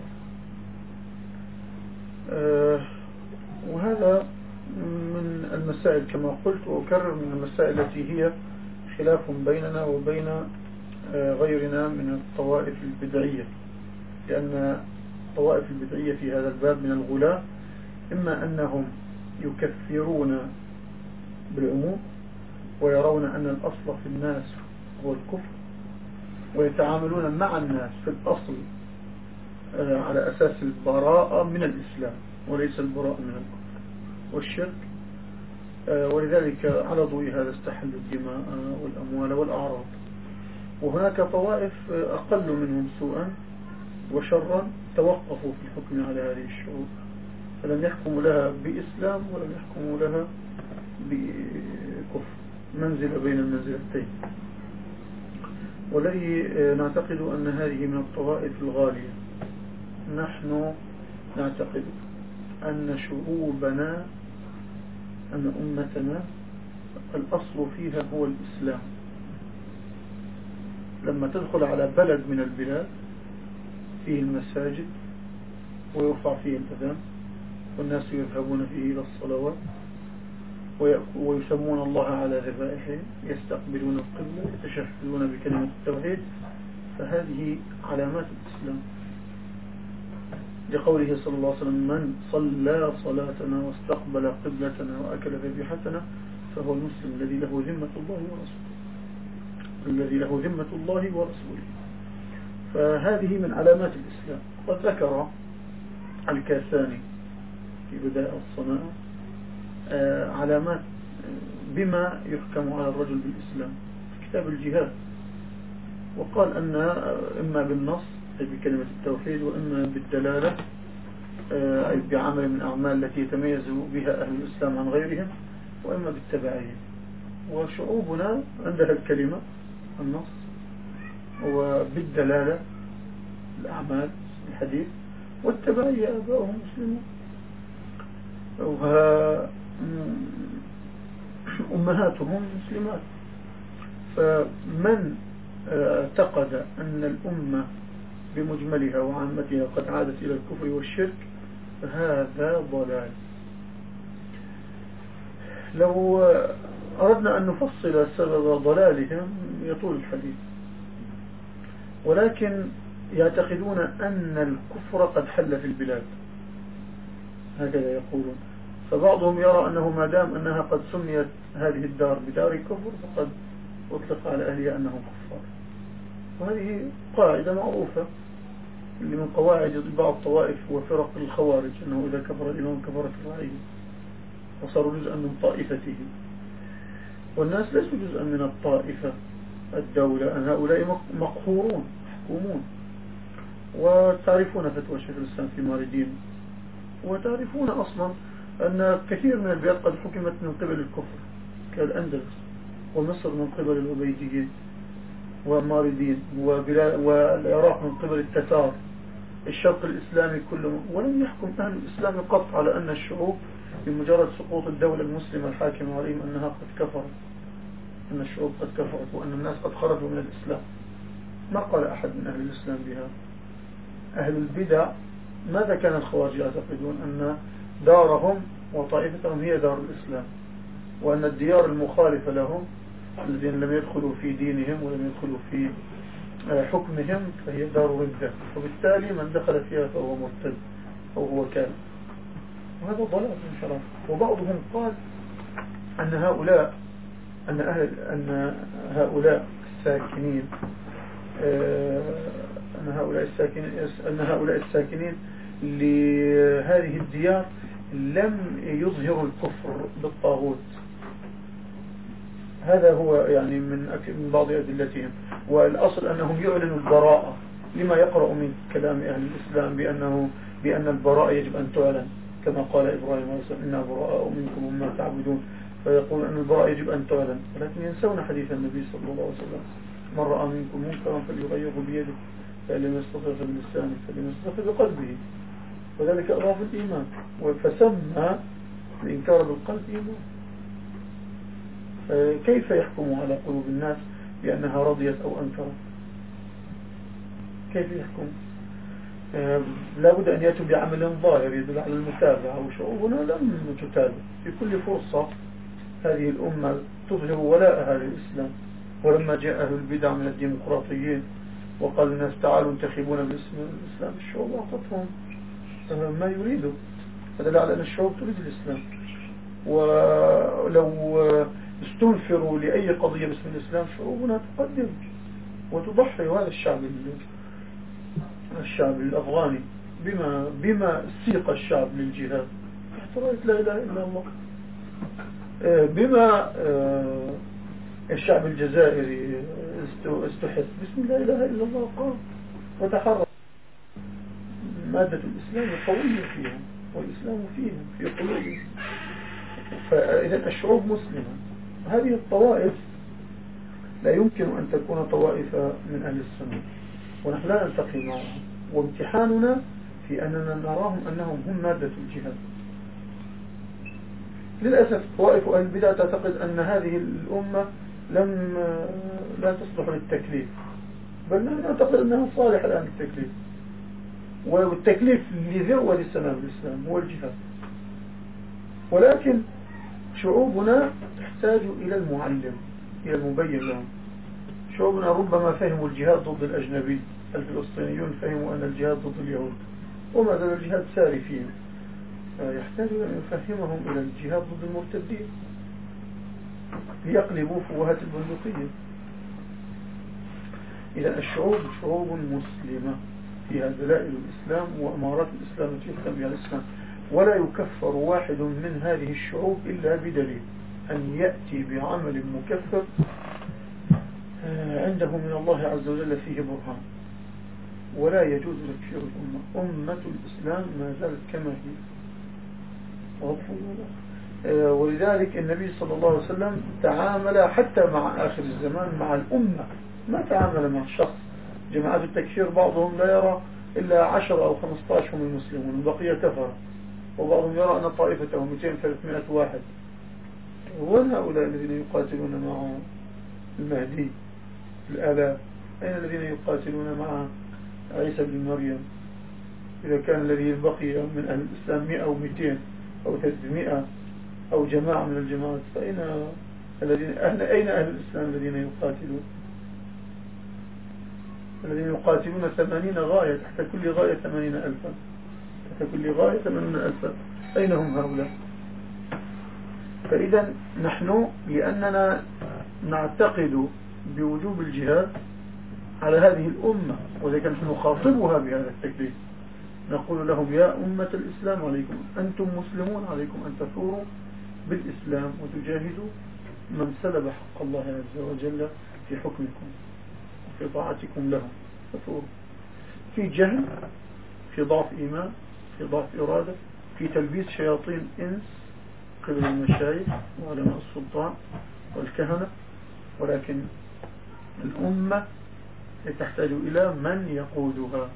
وهذا من المسائل كما قلت وأكرر من المسائل التي هي خلاف بيننا وبين غيرنا من الطوائف البدعية، لأن الطوائف البدعية في هذا الباب من الغلاة إما أنهم يكفرون بالعموم ويرون أن الأصل في الناس هو الكفر، ويتعاملون مع الناس في الأصل على أساس البراءة من الإسلام وليس البراءة من الكفر والشرك، ولذلك على ضوء هذا استحلوا الدماء والأموال والأعراض. وهناك طوائف أقل منهم سوءا وشرا توقفوا في الحكم على هذه الشعوب، فلم يحكموا لها بإسلام ولم يحكموا لها بكفر، منزل بين المنزلتين. والذي نعتقد أن هذه من الطوائف الغالية. نحن نعتقد أن شعوبنا أن أمتنا الأصل فيها هو الإسلام. لما تدخل على بلد من البلاد فيه المساجد ويرفع فيه الأذان والناس يذهبون فيه إلى الصلوات ويسمون الله على ذبائحهم، يستقبلون القبلة، يتشهدون بكلمة التوحيد، فهذه علامات الإسلام، لقوله صلى الله عليه وسلم: من صلى صلاتنا واستقبل قبلتنا وأكل ذبيحتنا فهو المسلم الذي له ذمة الله ورسوله الذي له ذمة الله ورسوله. فهذه من علامات الإسلام. قد ذكر الكاساني في بداية الصناعة علامات بما يحكم على الرجل بالإسلام في كتاب الجهاد، وقال أن إما بالنص أي بكلمة التوحيد، وإما بالدلالة أي بعمل من الأعمال التي يتميز بها أهل الإسلام عن غيرهم، وإما بالتبعية. وشعوبنا عندها الكلمة النص، وبالدلالة الأعمال الحديث، والتبعية آباؤهم مسلمون وأمهاتهم مسلمات. فمن اعتقد أن الأمة بمجملها وعامتها قد عادت إلى الكفر والشرك فهذا ضلال. لو أردنا أن نفصل سبب ضلالهم يطول الحديث، ولكن يعتقدون أن الكفر قد حل في البلاد، هكذا يقولون. فبعضهم يرى أنه ما دام أنها قد سميت هذه الدار بدار كفر فقد أطلق على أهلها أنهم كفار. وهذه قاعدة معروفة اللي من قواعد بعض الطوائف وفرق الخوارج، أنه إذا كفر الإمام كفرت الرعية. وصاروا جزءا من طائفته. والناس ليسوا جزءا من الطائفة الدولة، أن هؤلاء مقهورون محكومون. وتعرفون فتوى شيخ الإسلام في ماردين، وتعرفون أصلا أن كثير من البلاد قد حكمت من قبل الكفر كالأندلس، ومصر من قبل العبيديين وماردين، والعراق من قبل التتار، الشرق الإسلامي كله. ولم يحكم أهل الإسلام قط على أن الشعوب بمجرد سقوط الدولة المسلمة الحاكمة عليهم أنها قد كفرت، أن الشعوب قد كفرت وأن الناس قد خرجوا من الإسلام. ما قال أحد من أهل الإسلام بها. أهل البدع ماذا كان الخوارج يعتقدون؟ أن دارهم وطائفتهم هي دار الإسلام، وأن الديار المخالفة لهم الذين لم يدخلوا في دينهم ولم يدخلوا في حكمهم فهي دار ردة، وبالتالي من دخل فيها فهو مرتد أو هو كافر. وهذا ضلال انحراف. وبعضهم قال أن هؤلاء أن أهل أن هؤلاء الساكنين أن هؤلاء الساكنين أن هؤلاء الساكنين لهذه الديار لم يظهروا الكفر بالطاغوت. هذا هو يعني من من بعض أدلتهم. والأصل أنهم يعلنوا البراءة لما يقرأ من كلام أهل الإسلام بأنه بأن البراءة يجب أن تعلن، كما قال إبراهيم عليه السلام إنا براء منكم ومما تعبدون، فيقول أن البراءة يجب أن تعلن، ولكن ينسون حديث النبي صلى الله عليه وسلم من رأى منكم منكرا فليغيره بيده فإن لم يستطع فبلسانه فإن لم يستطع بقلبه، وذلك أضاف الإيمان. فسمى الإنكار بالقلب إيمان. كيف يحكم على قلوب الناس بأنها رضيت أو أنكرت؟ كيف يحكم؟ لا بد أن يأتوا بعمل ظاهر يدل على المتابعة. وشعوبنا لم تتابع. في كل فرصة هذه الأمة تظهر ولاءها للإسلام. ولما جاء أهل البدع من الديمقراطيين وقال الناس تعالوا انتخبون باسم الإسلام، الشعوب أعطتهم ما يريدوا. هذا لا على أن الشعوب تريد الإسلام. ولو استنفروا لأي قضية باسم الإسلام شعوبنا تقدم وتضحي. وهذا الشعب الشعب الأفغاني بما بما سيق الشعب للجهاد تحت راية لا إله إلا الله. بما الشعب الجزائري استحث باسم لا إله إلا الله قام وتحرك. مادة الإسلام قوية فيها والإسلام فيها في قلوبهم. فإذا الشعوب مسلمة. هذه الطوائف لا يمكن أن تكون طوائف من أهل السنة، ونحن لا نلتقي معهم. وامتحاننا في أننا نراهم أنهم هم مادة الجهاد. للأسف طوائف أهل البدع تعتقد أن هذه الأمة لم لا تصلح للتكليف، بل نحن نعتقد أنها صالحة الآن للتكليف. والتكليف لذروة السنة بالإسلام هو الجهاد. ولكن شعوبنا تحتاج إلى المعلم، إلى المبين لهم. شعوبنا ربما فهموا الجهاد ضد الأجنبي. الفلسطينيون فهموا أن الجهاد ضد اليهود، وما زال الجهاد ساري فيهم. يحتاج أن يفهمهم إلى الجهاد ضد المرتدين ليقلبوا فوهة البندقية. إذا الشعوب شعوب مسلمة فيها دلائل الإسلام وأمارات الإسلام التي يحكم بها الإسلام. ولا يكفر واحد من هذه الشعوب إلا بدليل أن يأتي بعمل مكفر عنده من الله عز وجل فيه برهان. ولا يجوز تكفير الأمة. أمة الإسلام ما زالت كما هي. ولذلك النبي صلى الله عليه وسلم تعامل حتى مع آخر الزمان مع الأمة، ما تعامل مع شخص. جماعات التكفير بعضهم لا يرى إلا عشر أو خمسة عشر هم المسلمون، البقية كفر. وبعضهم يرى أن طائفته مئتين ثلاثمائة واحد. وين هؤلاء الذين يقاتلون مع المهدي الآلاف؟ أين الذين يقاتلون مع عيسى بن مريم؟ إذا كان الذي بقي من أهل الإسلام مئة أو مئتين أو ثلاثمائة أو جماعة من الجماعات، فأين الذين أين أهل الإسلام الذين يقاتلون؟ الذين يقاتلون ثمانين غاية، تحت كل غاية ثمانين ألفا، تحت كل غاية ثمانين ألفا. أين هم هؤلاء؟ فإذا نحن لأننا نعتقد بوجوب الجهاد على هذه الأمة، وذلك نحن نخاطبها بهذا التكليف. نقول لهم يا أمة الإسلام عليكم أنتم مسلمون عليكم أن تثوروا بالإسلام وتجاهدوا من سلب حق الله عز وجل في حكمكم وفي طاعتكم لهم. في جهل، في ضعف إيمان، في ضعف إرادة، في تلبيس شياطين إنس قبل المشايخ وعلماء السلطان والكهنة، ولكن الأمة تحتاج إلى من يقودها.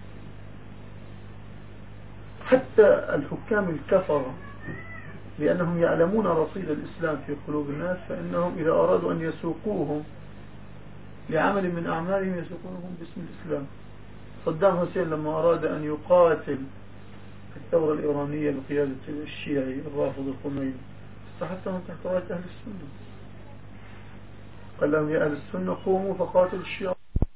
حتى الحكام الكفرة لأنهم يعلمون رصيد الإسلام في قلوب الناس، فإنهم إذا أرادوا أن يسوقوهم لعمل من أعمالهم يسوقونهم باسم الإسلام. صدام حسين لما أراد أن يقاتل الثورة الإيرانية بقيادة الشيعي الرافض الخميني استحثهم تحت راية أهل السنة، قال لهم يا أهل السنة قوموا فقاتلوا الشيعة.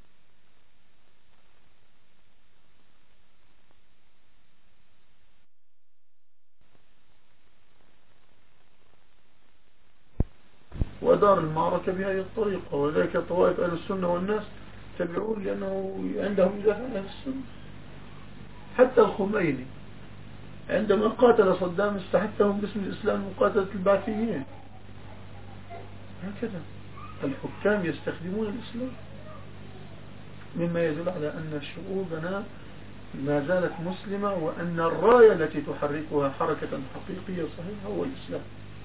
وأدار المعركة بهذه الطريقة، وذلك طوائف أهل السنة والناس تبعون لأنه عندهم يدافع عن أهل السنة. حتى الخميني عندما قاتل صدام استحثهم باسم الإسلام مقاتلة البعثيين. هكذا الحكام يستخدمون الإسلام، مما يدل على أن شعوبنا ما زالت مسلمة، وأن الراية التي تحركها حركة حقيقية صحيحة هو الإسلام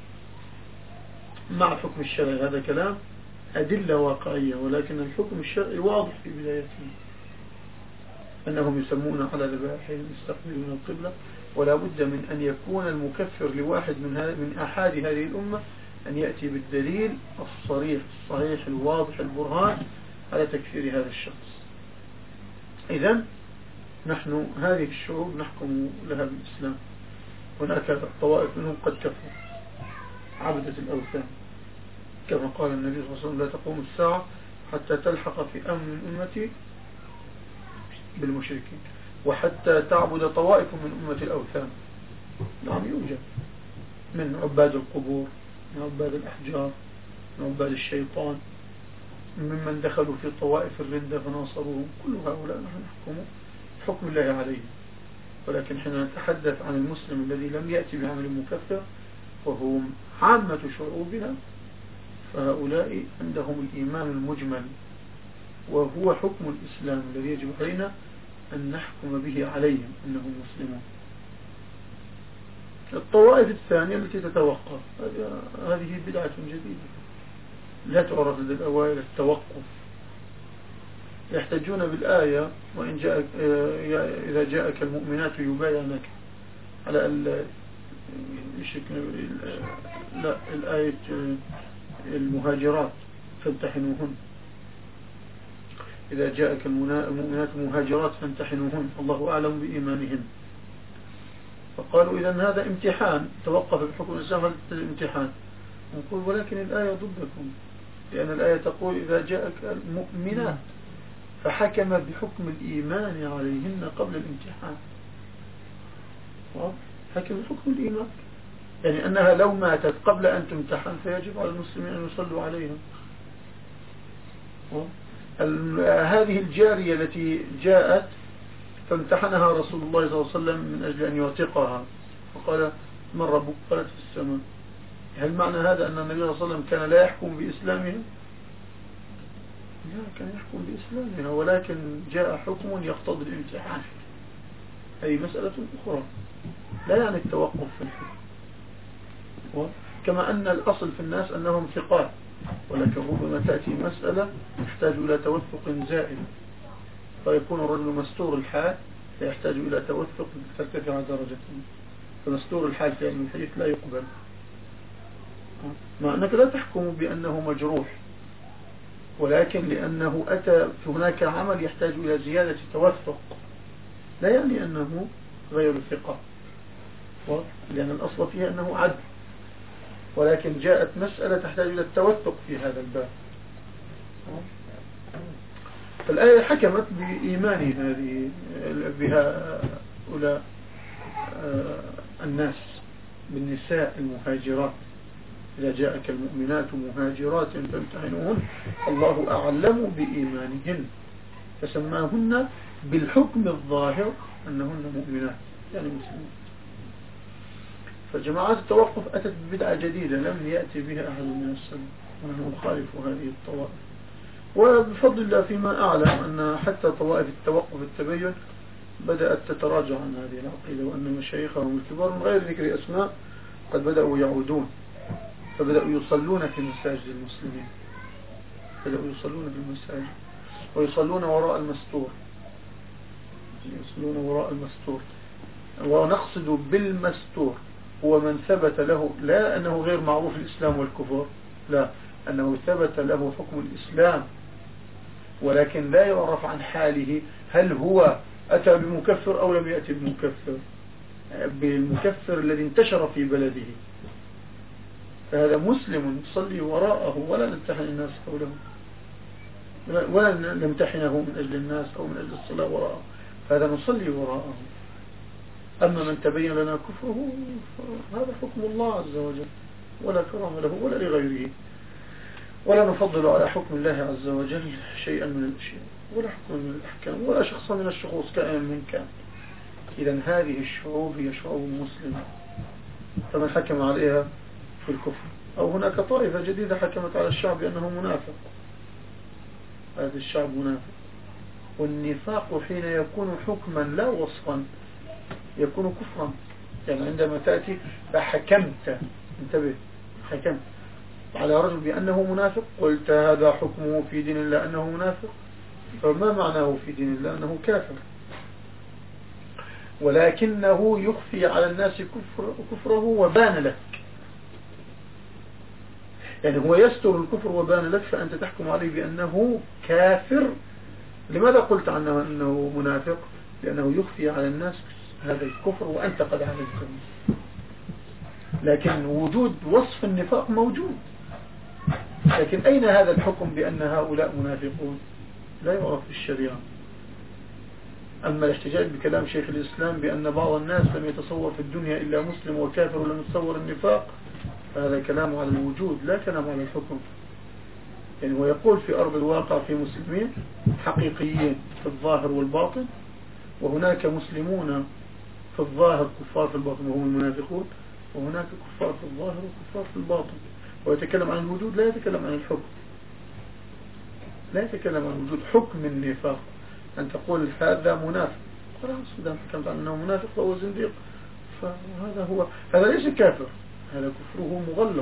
مع الحكم الشرعي. هذا كلام أدلة واقعية، ولكن الحكم الشرعي واضح في بدايته، أنهم يسمون على ذبائحهم يستقبلون القبلة، ولا بد من أن يكون المكفر لواحد من من أحد هذه الأمة أن يأتي بالدليل الصريح الصحيح الواضح البرهان على تكفير هذا الشخص. إذن نحن هذه الشعوب نحكم لها بالإسلام. هناك طوائف منهم قد كفروا عبدة الأوثان، كما قال النبي صلى الله عليه وسلم لا تقوم الساعة حتى تلحق في أمن من أمتي بالمشركين، وحتى تعبد طوائف من أمة الأوثان. نعم يوجد من عباد القبور، من عباد الأحجار، من عباد الشيطان، ممن دخلوا في طوائف الردة فناصروهم. كل هؤلاء نحن نحكم حكم الله عليهم. ولكن حين نتحدث عن المسلم الذي لم يأتي بعمل مكفر وهو عامة شعوبنا، فهؤلاء عندهم الإيمان المجمل، وهو حكم الإسلام الذي يجب علينا أن نحكم به عليهم أنهم مسلمون. الطوائف الثانية التي تتوقف، هذه بدعة جديدة لا تعرف لدى الأوائل التوقف. يحتجون بالآية وإن جاءك إذا جاءك المؤمنات يبايعنك على ال لا الآية المهاجرات فامتحنوهن، إذا جاءك المؤمنات مهاجرات فامتحنوهن الله أعلم بإيمانهن. فقالوا إذا هذا امتحان توقف بحكم الإسلام هذا الامتحان. نقول ولكن الآية ضدكم، لأن الآية تقول إذا جاءك المؤمنات فحكم بحكم الإيمان عليهن قبل الامتحان. حكم بحكم الإيمان، يعني أنها لو ماتت قبل أن تمتحن فيجب على المسلمين أن يصلوا عليها. هذه الجارية التي جاءت فامتحنها رسول الله صلى الله عليه وسلم من أجل أن يعتقها، فقال من ربك؟ قالت في السماء. هل معنى هذا أن النبي صلى الله عليه وسلم كان لا يحكم بإسلامها؟ لا، كان يحكم بإسلامها، ولكن جاء حكم يقتضي الامتحان، أي مسألة أخرى لا يعني التوقف في الحكم. كما أن الأصل في الناس أنهم ثقات، ولكن ربما تأتي مسألة تحتاج إلى توثق زائد، فيكون الرجل مستور الحال فيحتاج إلى توثق ترتفع درجته، فمستور الحال في علم الحديث لا يقبل، مع أنك لا تحكم بأنه مجروح، ولكن لأنه أتى هناك عمل يحتاج إلى زيادة توثق، لا يعني أنه غير ثقة، لأن الأصل فيها أنه عدل، ولكن جاءت مسألة تحتاج إلى التوثق في هذا الباب. فالآية حكمت بإيمان هذه بها أولى الناس بالنساء المهاجرات، إذا جاءك المؤمنات مهاجرات فامتحنوهن الله أعلم بإيمانهن، فسماهن بالحكم الظاهر أنهن مؤمنات يعني مسلمات. فجماعات التوقف أتت ببدعة جديدة لم يأتي بها أحد من السلف، ونحن نخالف هذه الطوائف. وبفضل الله فيما أعلم أن حتى طوائف التوقف التبين بدأت تتراجع عن هذه العقيدة، وأن مشايخهم الكبار من غير ذكر أسماء قد بدأوا يعودون، فبدأوا يصلون في مساجد المسلمين، بدأوا يصلون في المساجد ويصلون وراء المستور، يصلون وراء المستور. ونقصد بالمستور هو من ثبت له لا أنه غير معروف الإسلام والكفر، لا، أنه ثبت له حكم الإسلام ولكن لا يعرف عن حاله هل هو أتى بمكفر أو لم يأتي بمكفر، بالمكفر الذي انتشر في بلده، فهذا مسلم نصلي وراءه ولا نمتحن الناس حوله، ولا نمتحنه من أجل الناس أو من أجل الصلاة وراءه، فهذا نصلي وراءه. أما من تبين لنا كفره هذا حكم الله عز وجل، ولا كرم له ولا لغيره، ولا نفضل على حكم الله عز وجل شيئا من الأشياء ولا حكم من الأحكام ولا شخصا من الشخوص كائنا من كان. إذن هذه الشعوب هي شعوب مسلمة، فمن حكم عليها في الكفر، أو هناك طائفة جديدة حكمت على الشعب بأنه منافق، هذا الشعب منافق. والنفاق حين يكون حكما لا وصفا يكون كفرا، يعني عندما تأتي فحكمت، انتبه، حكمت على رجل بأنه منافق، قلت هذا حكمه في دين الله أنه منافق، فما معناه في دين الله؟ أنه كافر، ولكنه يخفي على الناس كفر كفره وبان لك، يعني هو يستر الكفر وبان لك، فأنت تحكم عليه بأنه كافر. لماذا قلت عنه أنه منافق؟ لأنه يخفي على الناس هذا الكفر وأنت قد علمته، لكن وجود وصف النفاق موجود، لكن أين هذا الحكم بأن هؤلاء منافقون؟ لا يعرف في الشريعة. أما الاحتجاج بكلام شيخ الإسلام بأن بعض الناس لم يتصور في الدنيا إلا مسلم وكافر ولم يتصور النفاق، فهذا كلام على الوجود لا كلام على الحكم. يعني هو يقول في أرض الواقع في مسلمين حقيقيين في الظاهر والباطن، وهناك مسلمون في الظاهر كفار في الباطن وهم المنافقون، وهناك كفار في الظاهر وكفار في الباطن. ويتكلم عن الوجود لا يتكلم عن الحكم، لا يتكلم عن وجود حكم النفاق. أن تقول هذا منافق، خلاص إذا حكمت عنه منافق فهو زنديق، فهذا هو، هذا ليس كافر، هذا كفره مغلظ،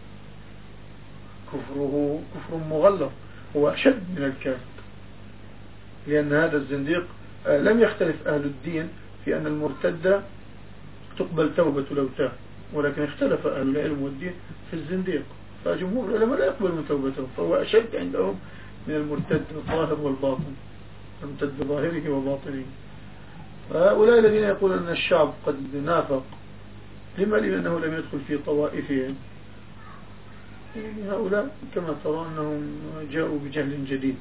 كفره كفر مغلظ، هو أشد من الكافر، لأن هذا الزنديق لم يختلف أهل الدين في أن المرتد تقبل توبة لو تاب، ولكن اختلف أهل العلم والدين في الزنديق، فجمهور العلماء لا يقبلون توبته، فهو أشد عندهم من المرتد الظاهر والباطن، المرتد ظاهره وباطنه. فهؤلاء الذين يقولون أن الشعب قد نافق، لما؟ لأنه لم يدخل في طوائفهم، يعني هؤلاء كما ترى أنهم جاءوا بجهل جديد.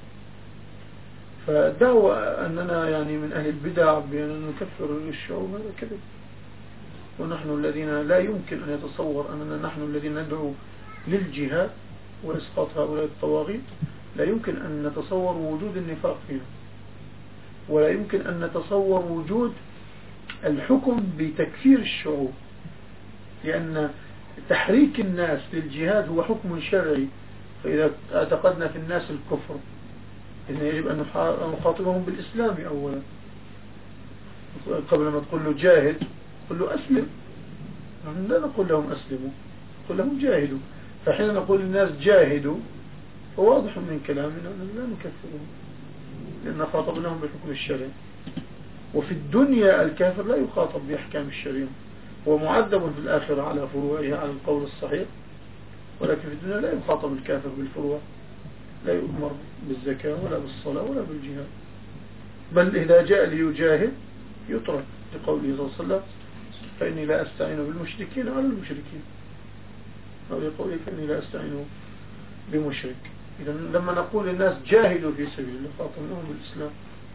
فدعوة أننا يعني من أهل البدع بأن نكفر الشعوب هذا كذب، ونحن الذين لا يمكن أن يتصور أننا نحن الذين ندعو للجهاد وإسقاط هؤلاء الطواغيت، لا يمكن أن نتصور وجود النفاق فينا، ولا يمكن أن نتصور وجود الحكم بتكفير الشعوب، لأن تحريك الناس للجهاد هو حكم شرعي. فإذا اعتقدنا في الناس الكفر إن يجب أن نخاطبهم بالإسلام أولا، قبل ما تقول له جاهد قل له أسلم، نحن لا نقول لهم أسلموا، نقول لهم جاهدوا. فحين نقول للناس جاهدوا فواضح من كلامنا أننا لا نكفرهم، لأن خاطبناهم بالحكم الشرعي. وفي الدنيا الكافر لا يخاطب بأحكام الشريعة، هو معذب في الآخرة على فروعها على القول الصحيح، ولكن في الدنيا لا يخاطب الكافر بالفروع، لا يؤمر بالزكاة ولا بالصلاة ولا بالجهاد، بل إذا جاء ليجاهد يترك، لقوله صلى الله عليه وسلم فإني لا أستعين بالمشركين على المشركين، أو لقوله فإني لا أستعين بمشرك. إذا لما نقول للناس جاهدوا في سبيل الله خاطبناهم بالإسلام.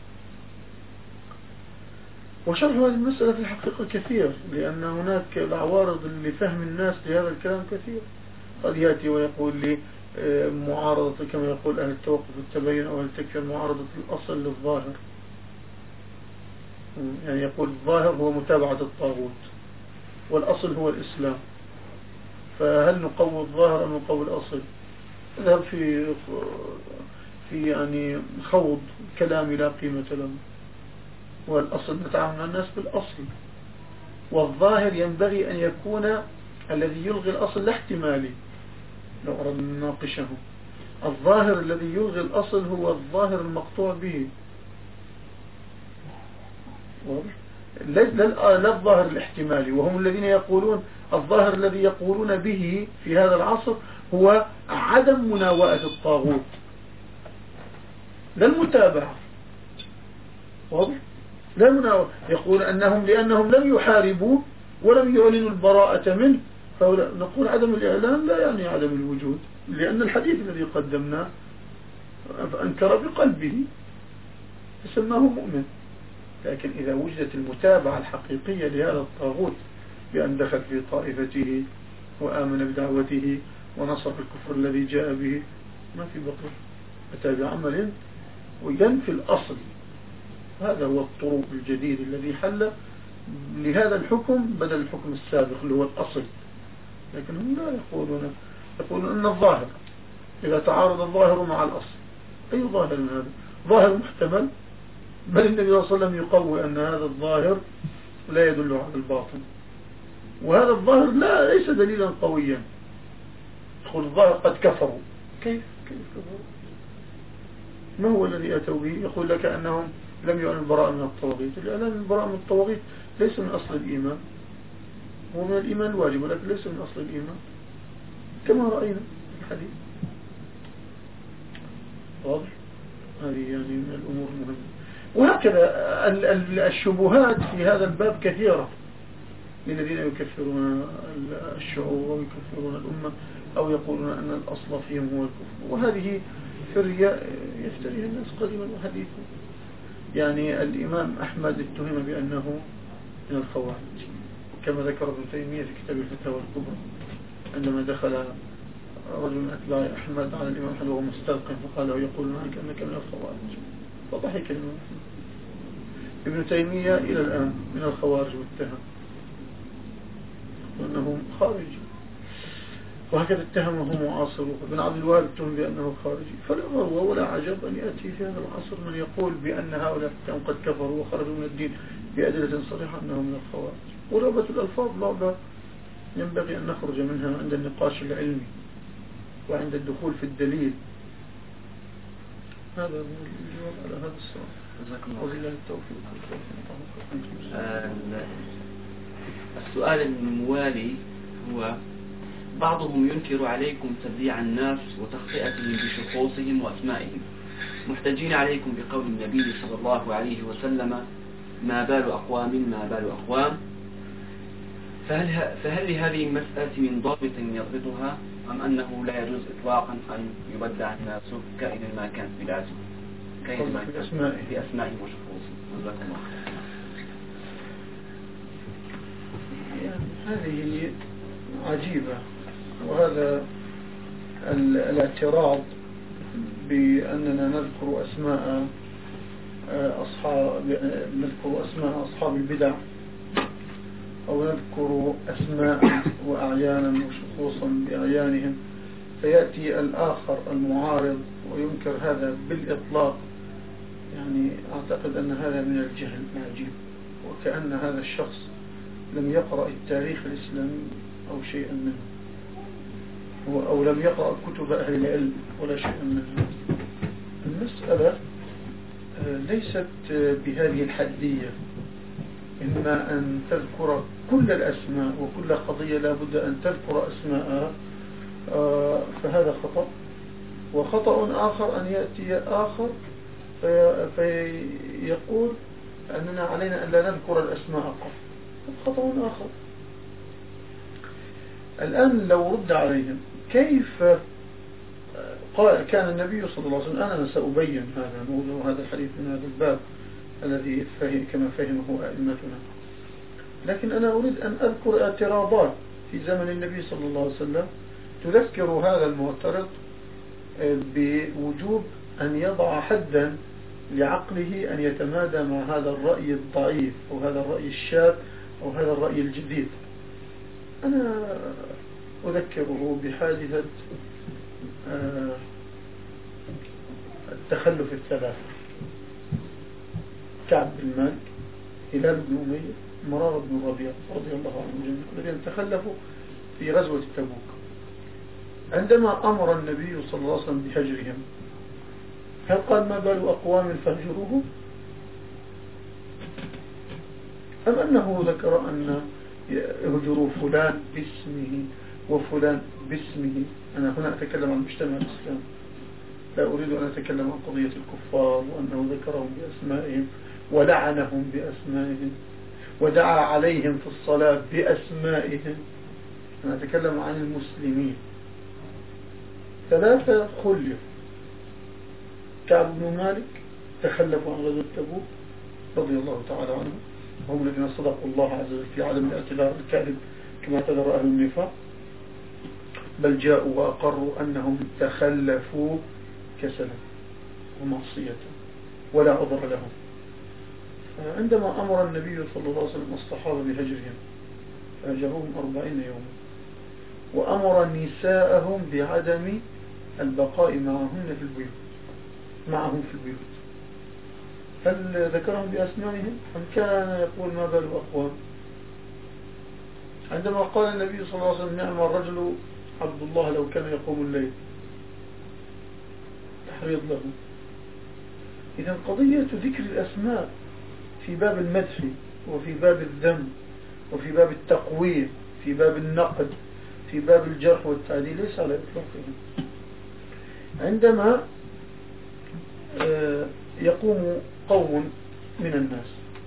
وشرح هذه المسألة في الحقيقة كثير، لأن هناك العوارض لفهم الناس لهذا الكلام كثير. قد يأتي ويقول لي معارضة كما يقول أهل التوقف والتبين أو أهل التكفير معارضة الأصل والأصل هو الإسلام، فهل نقوي الظاهر أم نقوي الأصل؟ اذهب في في يعني خوض كلام لا قيمة له. والأصل نتعامل مع الناس بالأصل، والظاهر ينبغي أن يكون الذي يلغي الأصل لا احتمالي. لو أردنا أن نناقشه، الظاهر الذي يلغي الأصل هو الظاهر المقطوع به، لا الظاهر الاحتمالي. وهم الذين يقولون الظاهر الذي يقولون به في هذا العصر هو عدم مناوئة الطاغوت، لا المتابعة. واضح؟ لا مناوئة. يقول أنهم لأنهم لم يحاربوا ولم يعلنوا البراءة منه، فنقول عدم الإعلان لا يعني عدم الوجود، لأن الحديث الذي قدمناه أنكر بقلبه فسماه مؤمن. لكن إذا وجدت المتابعة الحقيقية لهذا الطاغوت بأن دخل في طائفته وآمن بدعوته ونصر الكفر الذي جاء به، ما في بقي أتى بعمل وينفي الأصل. هذا هو الطروق الجديد الذي حل لهذا الحكم بدل الحكم السابق اللي هو الأصل. لكن هم لا يقولون، يقولون أن الظاهر إذا تعارض الظاهر مع الأصل، أي ظاهر من هذا؟ ظاهر محتمل، بل النبي صلى الله عليه وسلم يقوي أن هذا الظاهر لا يدل على الباطن، وهذا الظاهر لا ليس دليلا قويا. يقول الظاهر قد كفروا، كيف كيف كفروا؟ ما هو الذي أتوا به؟ يقول لك أنهم لم يعلنوا البراءة من الطواغيت. الإعلان البراءة من الطواغيت ليس من أصل الإيمان، هو من الإيمان الواجب ولكن ليس من أصل الإيمان كما رأينا في الحديث. واضح؟ هذه يعني من الأمور المهمة. وهكذا الشبهات في هذا الباب كثيرة للذين يكفرون الشعوب ويكفرون الأمة أو يقولون أن الأصل فيهم هو الكفر، وهذه فرية يفتريها الناس قديما وحديثا. يعني الإمام أحمد اتهم بأنه من الخوارج كما ذكر ابن تيمية في كتاب الفتاوى الكبرى، عندما دخل رجل من أتباع أحمد على الإمام أحمد وهو مستلقٍ فقال له يقول عنك أنك من الخوارج، فضحك الإمام أحمد. ابن تيمية إلى الآن من الخوارج والتهم وأنه خارجي، وهكذا اتهمه معاصره. ابن عبد الوهاب اتهم بأنه خارجي. فلا غرو ولا عجب أن يأتي في هذا العصر من يقول بأن هؤلاء قد كفروا وخرجوا من الدين بأدلة صريحة أنهم من الخوارج. ولعبة الألفاظ لعبة ينبغي أن نخرج منها عند النقاش العلمي وعند الدخول في الدليل. هذا هو الجواب على هذا السؤال. وبالله التوفيق. السؤال الموالي هو: بعضهم ينكر عليكم تبديع الناس وتخطئتهم بشخوصهم وأسمائهم، محتجين عليكم بقول النبي صلى الله عليه وسلم: ما بال أقوام ما بال أقوام. فهل, فهل لهذه المسألة من ضابط يضبطها، أم أنه لا يجوز إطلاقا أن يبدع الناس كائنا ما كانت بدعته كائنا ما كانت بأسمائهم وشخوصهم؟ جزاكم الله خيرا. هذه عجيبة، وهذا الاعتراض بأننا نذكر أسماء أصحاب نذكر أسماء أصحاب البدع أو نذكر أسماء وأعيانا وشخوصا بأعيانهم، فيأتي الآخر المعارض وينكر هذا بالإطلاق. يعني أعتقد أن هذا من الجهل العجيب، وكأن هذا الشخص لم يقرأ التاريخ الإسلامي أو شيئا منه، أو لم يقرأ كتب أهل العلم ولا شيئا منه. المسألة ليست بهذه الحدية، إما أن تذكر كل الأسماء وكل قضية لا بد أن تذكر أسماءها، فهذا خطأ. وخطأ آخر أن يأتي آخر فيقول أننا علينا أن لا نذكر الأسماء قط، خطأ آخر. الآن لو رد عليهم كيف قال كان النبي صلى الله عليه وسلم، أنا سأبين هذا موضوع هذا الحديث من هذا الباب الذي فهم كما فهمه أئمتنا، لكن أنا أريد أن أذكر اعتراضات في زمن النبي صلى الله عليه وسلم تذكر هذا المعترض بوجوب أن يضع حدا لعقله أن يتمادى مع هذا الرأي الضعيف أو هذا الرأي الشاذ أو هذا الرأي الجديد. أنا أذكره بحادثة التخلف الثلاثة: كعب بن مالك، هلال بن أمية، مرارة بن ربيعة رضي الله عنهم جميعا، الذين تخلفوا في غزوة تبوك. عندما أمر النبي صلى الله عليه وسلم بهجرهم، هل قال ما بال أقوام فهجروه، أم أنه ذكر أن يهجروا فلان باسمه وفلان باسمه؟ أنا هنا أتكلم عن مجتمع الإسلام، لا أريد أن أتكلم عن قضية الكفار وأنه ذكرهم بأسمائهم ولعنهم بأسمائهم ودعا عليهم في الصلاة بأسمائهم. أنا أتكلم عن المسلمين. ثلاثة خلف: كعب بن مالك تخلفوا عن غزوة تبوك رضي الله تعالى عنه، هم الذين صدقوا الله عز وجل في عدم الاعتذار الكاذب كما اعتذر أهل النفاق، بل جاءوا وأقروا أنهم تخلفوا كسلا ومعصية ولا عذر لهم. عندما أمر النبي صلى الله عليه وسلم الصحابة بهجرهم فهجروهم أربعين يوما، وأمر نساءهم بعدم البقاء معهن في البيوت معهم في البيوت. هل ذكرهم بأسمائهم أم كان يقول ما بال أقوام؟ عندما قال النبي صلى الله عليه وسلم نعم الرجل عبد الله لو كان يقوم الليل، تحريض له. إذا قضية ذكر الأسماء في باب المدح وفي باب الذم وفي باب التقوية في باب النقد في باب الجرح والتعديل ليس على إطلاقه. عندما يقوم قوم من الناس،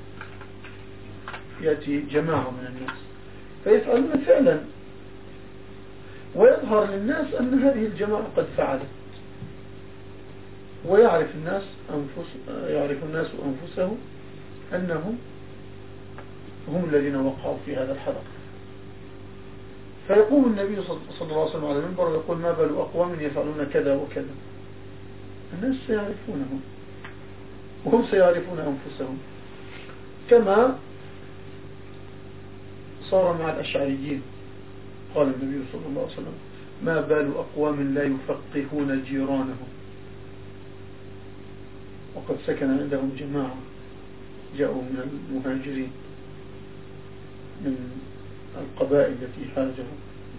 يأتي جماعة من الناس فيفعلون فعلا ويظهر للناس أن هذه الجماعة قد فعلت، ويعرف الناس أنفس يعرف الناس أنفسهم أنهم هم الذين وقعوا في هذا الحدث. فيقوم النبي صلى الله عليه وسلم على المنبر ويقول ما بال أقوام يفعلون كذا وكذا. الناس سيعرفونهم وهم سيعرفون أنفسهم، كما صار مع الأشعريين. قال النبي صلى الله عليه وسلم ما بال أقوام لا يفقهون جيرانهم. وقد سكن عندهم جماعة جاءوا من المهاجرين من القبائل التي هاجروا،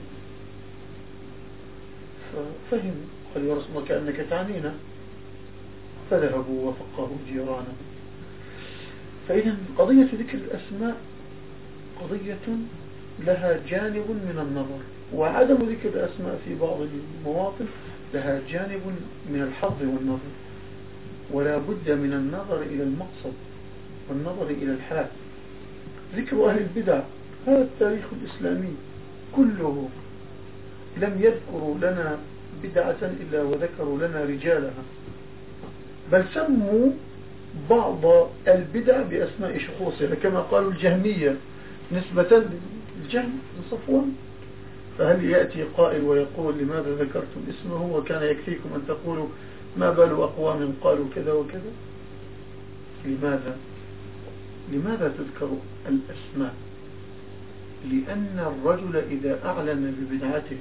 ففهموا قال يا رسول الله كأنك تعنينا، فذهبوا وفقهوا جيرانهم. فإذا قضية ذكر الأسماء قضية لها جانب من النظر، وعدم ذكر الأسماء في بعض المواطن لها جانب من الحظ والنظر، ولا بد من النظر إلى المقصد والنظر إلى الحال. ذكر أهل البدع، هذا التاريخ الإسلامي كله لم يذكروا لنا بدعة إلا وذكروا لنا رجالها، بل سموا بعض البدع بأسماء شخوصها كما قالوا الجهمية نسبة للجهم بن صفوان. فهل يأتي قائل ويقول لماذا ذكرتم اسمه وكان يكفيكم أن تقولوا ما بال أقوام قالوا كذا وكذا؟ لماذا؟ لماذا تذكر الأسماء؟ لأن الرجل إذا أعلن ببدعته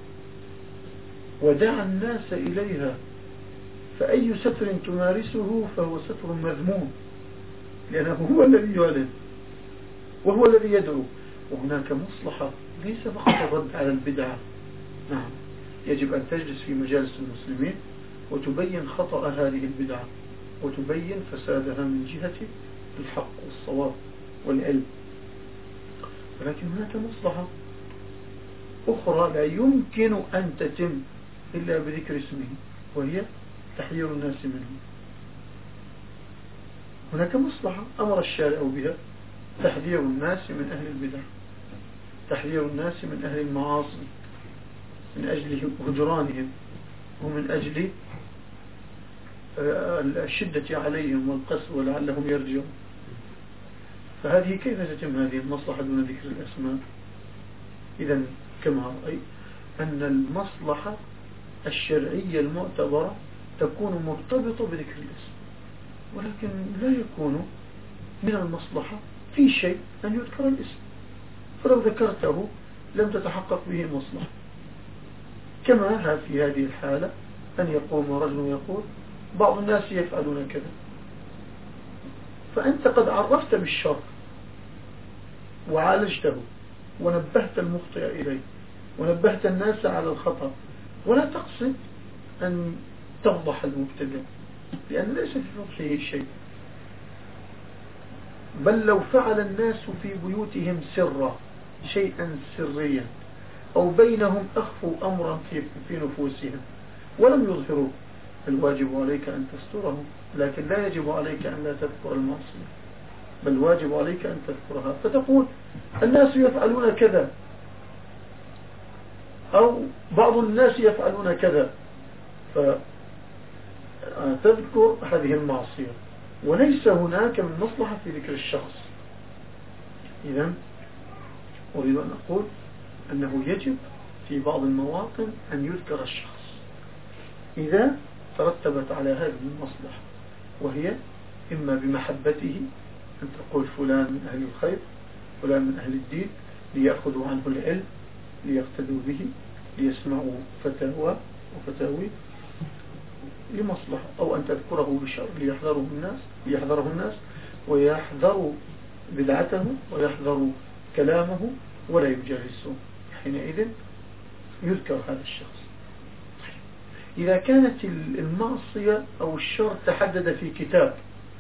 ودعا الناس إليها فأي ستر تمارسه فهو ستر مذموم، لأنه هو الذي يعلن وهو الذي يدعو. وهناك مصلحة ليس فقط الرد على البدعة. نعم، يجب أن تجلس في مجالس المسلمين وتبين خطأ هذه البدعة وتبين فسادها من جهة الحق والصواب والعلم، ولكن هناك مصلحة أخرى لا يمكن أن تتم إلا بذكر اسمه، وهي تحذير الناس منه. هناك مصلحة أمر الشارع بها، تحذير الناس من أهل البدع، تحذير الناس من أهل المعاصي من أجل هجرانهم ومن أجل الشدة عليهم والقسوة لعلهم يرجعون. فهذه كيف تتم هذه المصلحة دون ذكر الأسماء؟ إذا كما رأي أن المصلحة الشرعية المعتبرة تكون مرتبطة بذكر الاسم، ولكن لا يكون من المصلحة في شيء أن يذكر الاسم. فلو ذكرته لم تتحقق به مصلحة. كما في هذه الحالة أن يقوم رجل ويقول بعض الناس يفعلون كذا، فأنت قد عرفت بالشر وعالجته ونبهت المخطئ إليه ونبهت الناس على الخطأ، ولا تقصد أن تفضح المبتدع، لأن ليس في فضحه شيء. بل لو فعل الناس في بيوتهم سرا شيئا سريا أو بينهم أخفوا أمرا في نفوسهم ولم يظهروا، الواجب عليك أن تسترهم، لكن لا يجب عليك أن لا تذكر المعصية، بل واجب عليك أن تذكرها. فتقول الناس يفعلون كذا أو بعض الناس يفعلون كذا، فتذكر هذه المعصية، وليس هناك من مصلحة في ذكر الشخص. إذن أريد أن أقول أنه يجب في بعض المواطن أن يذكر الشخص إذا ترتبت على هذه المصلحة، وهي إما بمحبته، أن تقول فلان من أهل الخير، فلان من أهل الدين، ليأخذوا عنه العلم، ليقتدوا به، ليسمعوا فتاوى وفتاوي لمصلحة، أو أن تذكره بشر ليحذره الناس ليحذره الناس ويحذروا بدعته ويحذروا كلامه ولا يجالسون، حينئذ يذكر هذا الشخص. إذا كانت المعصية أو الشر تحدد في كتاب،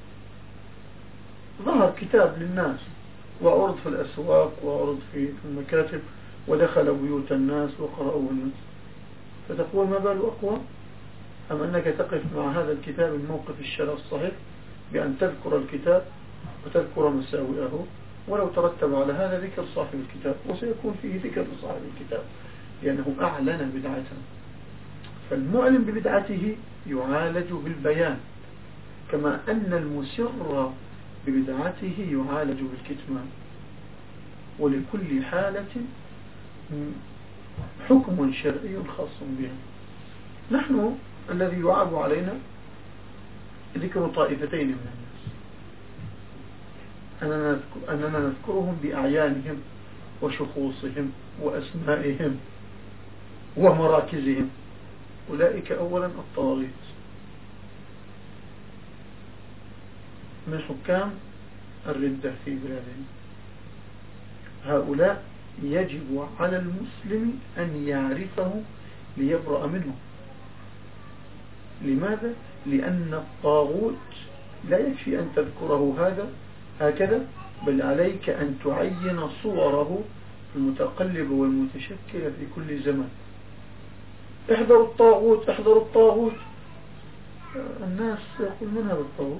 ظهر كتاب للناس وعرض في الأسواق وعرض في المكاتب ودخل بيوت الناس وقرأوه الناس، فتقول ما بال أقوى أم أنك تقف مع هذا الكتاب الموقف الشرع الصحيح بأن تذكر الكتاب وتذكر مساوئه، ولو ترتب على هذا ذكر صاحب الكتاب، وسيكون فيه ذكر صاحب الكتاب لأنه أعلن بدعته. فالمعلن ببدعته يعالج بالبيان، كما أن المسر ببدعته يعالج بالكتمان، ولكل حالة حكم شرعي خاص بها. نحن الذي يعاب علينا ذكر طائفتين من الناس، أننا نذكرهم بأعيانهم وشخوصهم وأسمائهم ومراكزهم. أولئك أولا الطواغيت من حكام الردة في بلادنا. هؤلاء يجب على المسلم أن يعرفه ليبرأ منه. لماذا؟ لأن الطاغوت لا يكفي أن تذكره هذا هكذا، بل عليك أن تعين صوره المتقلبة والمتشكلة في كل زمان. احذروا الطاغوت احذروا الطاغوت. الناس يقول من هذا الطاغوت؟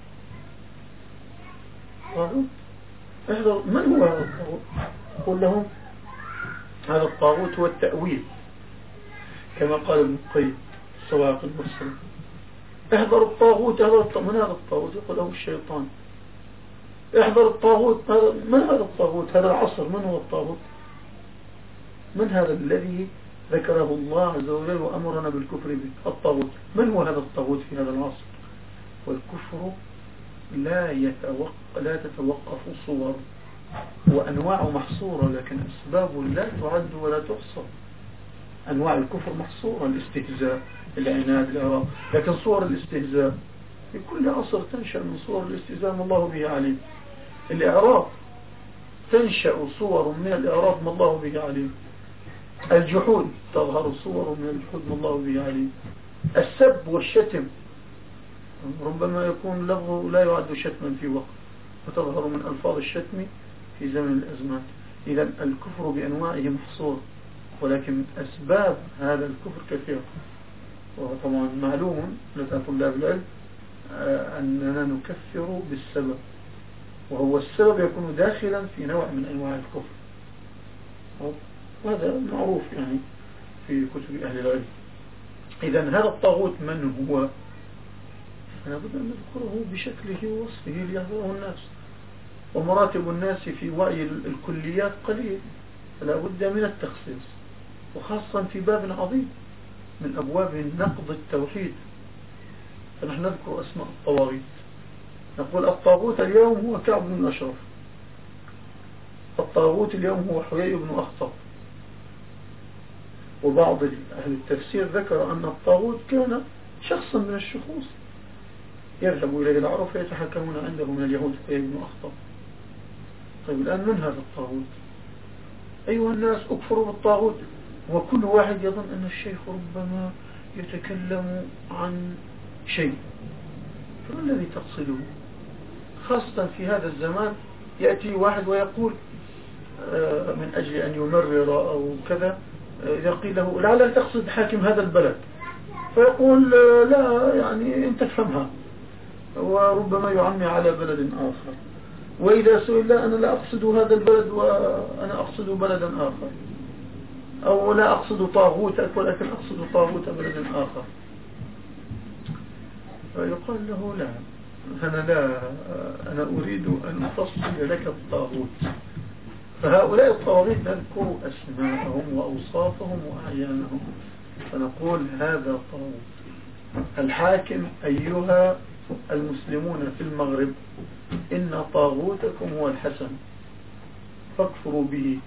طاغوت احذر من هو هذا الطاغوت؟ قل لهم هذا الطاغوت هو التأويل، كما قال ابن القيم الصواعق المرسلة. احذر الطاغوت احذر الطاغوت. من هذا الطاغوت؟ يقول له الشيطان. احذر الطاغوت. من هذا الطاغوت؟ هذا العصر. من هو الطاغوت؟ من هذا الذي ذكره الله عز وجل وأمرنا بالكفر به؟ الطاغوت. من هو هذا الطاغوت في هذا العصر؟ والكفر لا يتوقف لا تتوقف صور وأنواع محصورة، لكن أسباب لا تعد ولا تحصى. أنواع الكفر محصورة، الاستهزاء، العناد، الإعراض، لكن صور الاستهزاء في كل عصر تنشأ من صور الاستهزاء ما الله به عليم. الإعراض تنشأ صور من الإعراض ما الله به عليم. الجحود تظهر صور من الجحود ما الله به عليم. السب والشتم ربما يكون لفظه لا يعد شتما في وقت، وتظهر من ألفاظ الشتم في زمن الأزمان. إذا الكفر بأنواعه محصور، ولكن أسباب هذا الكفر كثيرة. وطبعا معلوم لدى طلاب العلم أننا نكفر بالسبب، وهو السبب يكون داخلا في نوع من أنواع الكفر، وهذا معروف يعني في كتب أهل العلم. إذا هذا الطاغوت من هو؟ لابد أن نذكره بشكله ووصفه ليحضره الناس. ومراتب الناس في وعي الكليات قليل، فلا بد من التخصيص، وخاصة في باب عظيم من أبواب نقض التوحيد. فنحن نذكر أسماء الطواغيت، نقول الطاغوت اليوم هو كعب بن الأشرف، الطاغوت اليوم هو حيي بن أخطب، وبعض أهل التفسير ذكر أن الطاغوت كان شخصا من الشخوص يذهب إليه العرب فيتحكمون عنده من اليهود فيبن أخطأ. طيب الآن من هذا الطاغوت؟ أيها الناس اكفروا بالطاغوت، وكل واحد يظن أن الشيخ ربما يتكلم عن شيء، فما الذي تقصده؟ خاصة في هذا الزمان يأتي واحد ويقول من أجل أن يمرر أو كذا، إذا قيل له لعلك تقصد حاكم هذا البلد، فيقول لا يعني أنت تفهمها، وربما يعمي على بلد آخر. وإذا سئل لا أنا لا أقصد هذا البلد وأنا أقصد بلدا آخر، أو لا أقصد طاغوتك ولكن أقصد طاغوت بلد آخر، فيقال له لا أنا لا أنا أريد أن أفصل لك الطاغوت. فهؤلاء الطواغيت نذكر أسماءهم وأوصافهم وأعيانهم، فنقول هذا طاغوت. الحاكم أيها المسلمون في المغرب إن طاغوتكم هو الحسن فاكفروا به.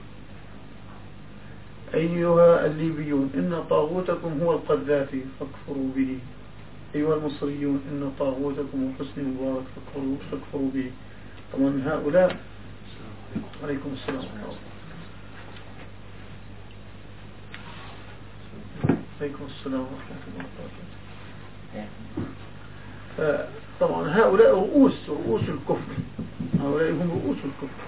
أيها الليبيون إن طاغوتكم هو القذافي فاكفروا به. أيها المصريون إن طاغوتكم هو حسني مبارك فاكفروا, فاكفروا به. طبعا هؤلاء عليكم السلام عليكم السلام ورحمة الله وبركاته. طبعا هؤلاء رؤوس رؤوس الكفر، هؤلاء هم رؤوس الكفر.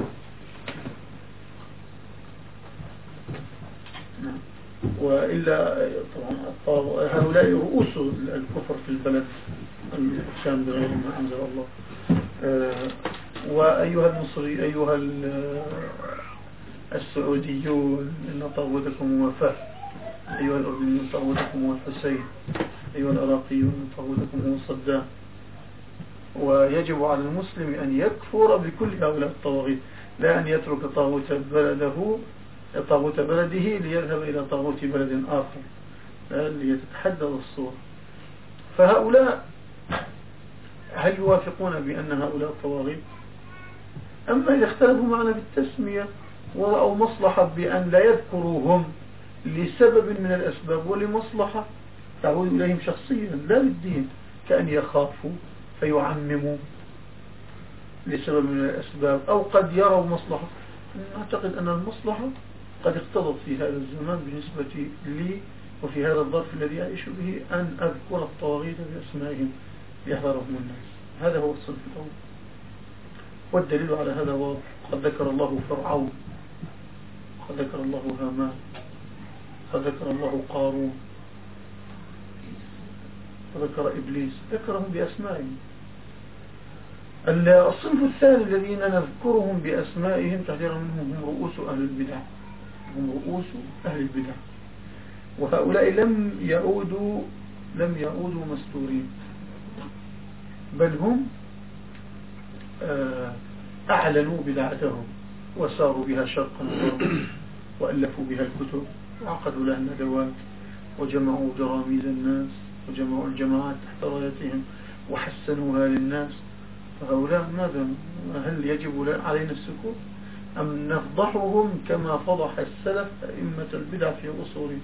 نعم. وإلا طبعا هؤلاء رؤوس الكفر في البلد الشام بغير ما أنزل الله. وأيها المصري أيها السعوديون إن طاغوتكم هو فهد. أيها الأردنيون طاغوتكم هو الحسين. أيها العراقيون طاغوتكم هو صدام. ويجب على المسلم أن يكفر بكل هؤلاء الطواغيت، لا أن يترك طاغوت بلده طاغوت بلده ليذهب إلى طاغوت بلد آخر ليتحدد الصورة. فهؤلاء هل يوافقون بأن هؤلاء طواغيت؟ أما إذا اختلفوا معنا بالتسمية ورأوا مصلحة بأن لا يذكروهم لسبب من الأسباب ولمصلحة تعود إليهم شخصيا لا للدين، كأن يخافوا فيعمموا لسبب من الأسباب، أو قد يروا مصلحة. أعتقد أن المصلحة قد اقتضت في هذا الزمان بالنسبة لي وفي هذا الظرف الذي أعيش به أن أذكر الطواغيت بأسمائهم ليحذرهم الناس. هذا هو الصنف الأول، والدليل على هذا واضح. قد ذكر الله فرعون، قد ذكر الله هامان، قد ذكر الله قارون، وذكر إبليس، ذكرهم بأسمائهم. الصنف الثاني الذين نذكرهم بأسمائهم تحذيرا منهم هم رؤوس أهل البدع، هم رؤوس أهل البدع. وهؤلاء لم يعودوا لم يعودوا مستورين، بل هم أعلنوا بدعتهم وساروا بها شرقا وغربا، وألفوا بها الكتب وعقدوا لها الندوات وجمعوا جراميز الناس وجمعوا الجماعات تحت رايتهم وحسنوها للناس. فهؤلاء ماذا؟ هل يجب علينا السكوت أم نفضحهم كما فضح السلف أئمة البدع في أصولهم؟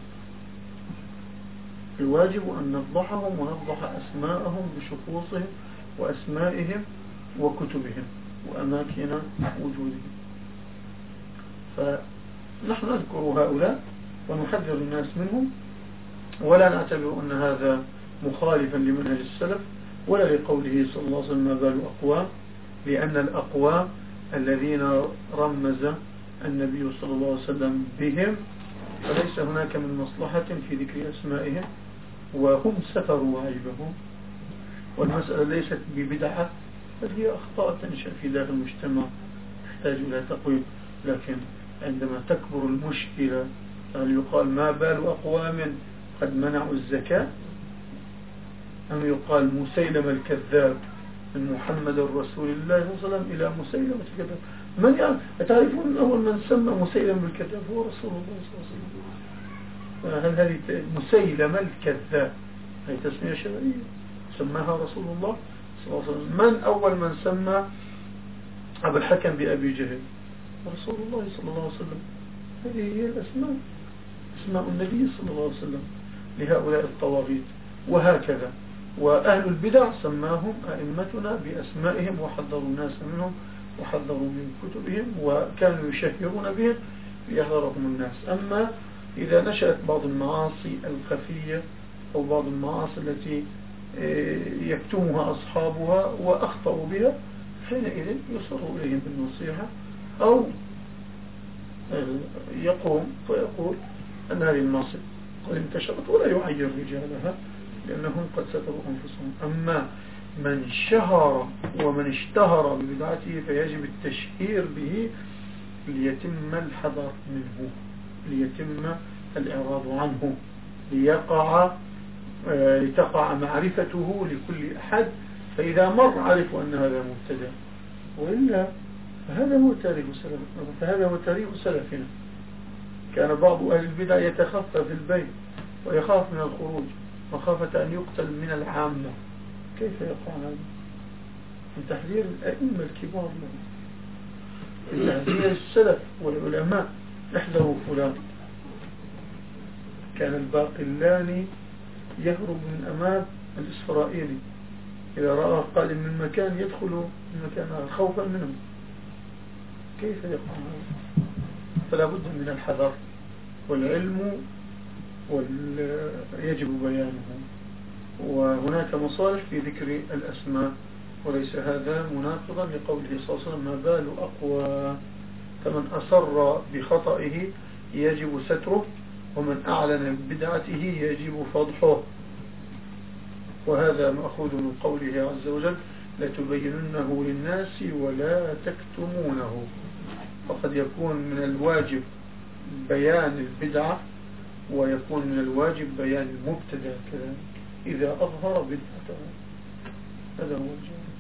الواجب أن نفضحهم ونفضح أسماءهم بشخوصهم وأسمائهم وكتبهم وأماكن وجودهم. فنحن نذكر هؤلاء ونحذر الناس منهم، ولا نعتبر أن هذا مخالفا لمنهج السلف ولا لقوله صلى الله عليه وسلم ما بال أقوام، لأن الأقوام الذين رمز النبي صلى الله عليه وسلم بهم فليس هناك من مصلحة في ذكر أسمائهم، وهم ستروا عيبهم، والمسألة ليست ببدعة بل هي أخطاء تنشأ في داخل المجتمع تحتاج إلى تقويم. لكن عندما تكبر المشكلة هل يقال ما بال أقوام قد منعوا الزكاة، أم يقال مسيلمة الكذاب من محمد رسول الله صلى الله عليه وسلم إلى مسيلمة الكذاب؟ من يعني تعرفون أول من سمى مسيلمة الكذاب هو رسول الله صلى الله عليه وسلم. هل هذه مسيلمة الكذاب هي تسمية شرعية سماها رسول الله صلى الله عليه وسلم؟ من أول من سمى أبا الحكم بأبي جهل؟ رسول الله صلى الله عليه وسلم. هذه هي الأسماء. أسماء النبي صلى الله عليه وسلم لهؤلاء الطواغيت، وهكذا. وأهل البدع سماهم أئمتنا بأسمائهم وحذروا الناس منهم وحذروا من كتبهم وكانوا يشهرون بهم ليحذرهم الناس. أما إذا نشأت بعض المعاصي الخفية أو بعض المعاصي التي يكتمها أصحابها وأخطأوا بها، حينئذ يصر إليهم بالنصيحة أو يقوم ويقول أن هذه المعصية قد انتشرت ولا يعير رجالها لأنهم قد ستروا أنفسهم. أما من شهر ومن اشتهر ببدعته فيجب التشهير به ليتم الحذر منه، ليتم الإعراض عنه، ليقع لتقع معرفته لكل أحد، فإذا مر عرفوا أن هذا مبتدع، وإلا فهذا هو تاريخ سلفنا فهذا هو تاريخ سلفنا. كان بعض أهل البدع يتخفى في البيت ويخاف من الخروج مخافة أن يقتل من العامة. كيف يقع هذا؟ من تحذير الأئمة الكبار لهم، من تحذير السلف والعلماء، احذروا فلان. كان الباقلاني يهرب من أمام الإسرائيلي إذا رأى قادم من مكان يدخل المكان خوفا منه. كيف يقع هذا؟ فلا بد من الحذر، والعلم يجب بيانه، وهناك مصالح في ذكر الأسماء، وليس هذا مناقضا لقوله صلى الله عليه وسلم: ما بال أقوى. فمن أصر بخطئه يجب ستره، ومن أعلن بدعته يجب فضحه. وهذا مأخوذ من قوله عز وجل: لتبيننه للناس ولا تكتمونه. فقد يكون من الواجب بيان البدعة ويكون من الواجب بيان المبتدع كذلك إذا أظهر بدعته. هذا هو الجواب.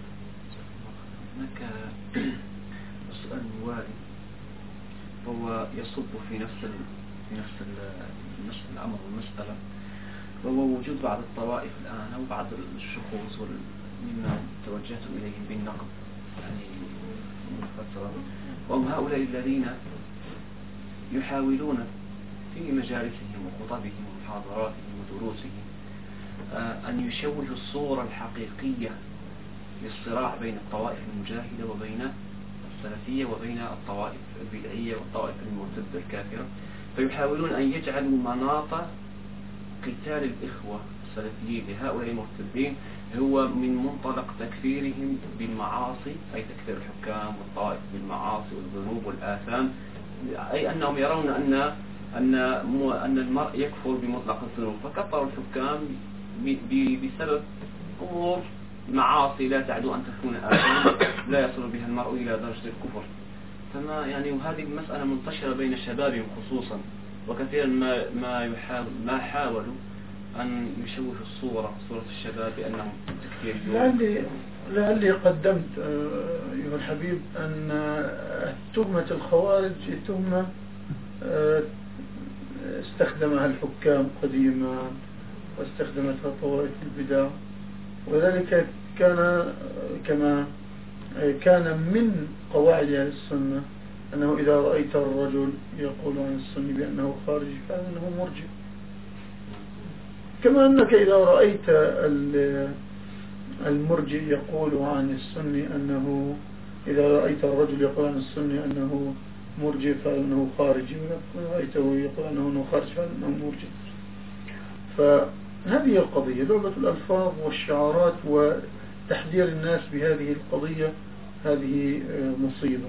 هناك سؤال موالي هو يصب في نفس ال... في نفس ال... نفس الأمر والمسألة، وهو وجود بعض الطوائف الآن أو بعض الشخوص وال... مما توجهتم إليهم بالنقد يعني مفترض، وهم هؤلاء الذين يحاولون في مجالسهم وخطبهم ومحاضراتهم ودروسهم أن يشوهوا الصورة الحقيقية للصراع بين الطوائف المجاهدة وبين السلفية وبين الطوائف البدعية والطوائف المرتدة الكافرة، فيحاولون أن يجعلوا مناط قتال الإخوة السلفيين لهؤلاء المرتدين هو من منطلق تكفيرهم بالمعاصي، أي تكفير الحكام والطائف بالمعاصي والذنوب والآثام، أي أنهم يرون أن أن أن المرء يكفر بمطلق الذنوب، فكفروا الحكام بسبب أمور معاصي لا تعدو أن تكون آثام لا يصل بها المرء إلى درجة الكفر. فما يعني وهذه المسألة منتشرة بين شبابهم خصوصا، وكثيرا ما ما يحاول ما حاولوا أن يشوهوا الصورة صورة الشباب بأنهم تكفيريون. لعلي لعلي قدمت أيها الحبيب أن تهمة الخوارج تهمة استخدمها الحكام قديما واستخدمتها طوائف البدع، وذلك كان كما كان من قواعد أهل السنة أنه إذا رأيت الرجل يقول عن السني بأنه خارجي فإنه مرجئ، كما أنك إذا رأيت المرجئ يقول عن السني أنه إذا رأيت الرجل يقول عن السني أنه مرجئ فإنه خارجي، ورأيته يقول أنه خارج فإنه مرجئ. فهذه القضية لعبة الألفاظ والشعارات وتحذير الناس بهذه القضية، هذه مصيبة.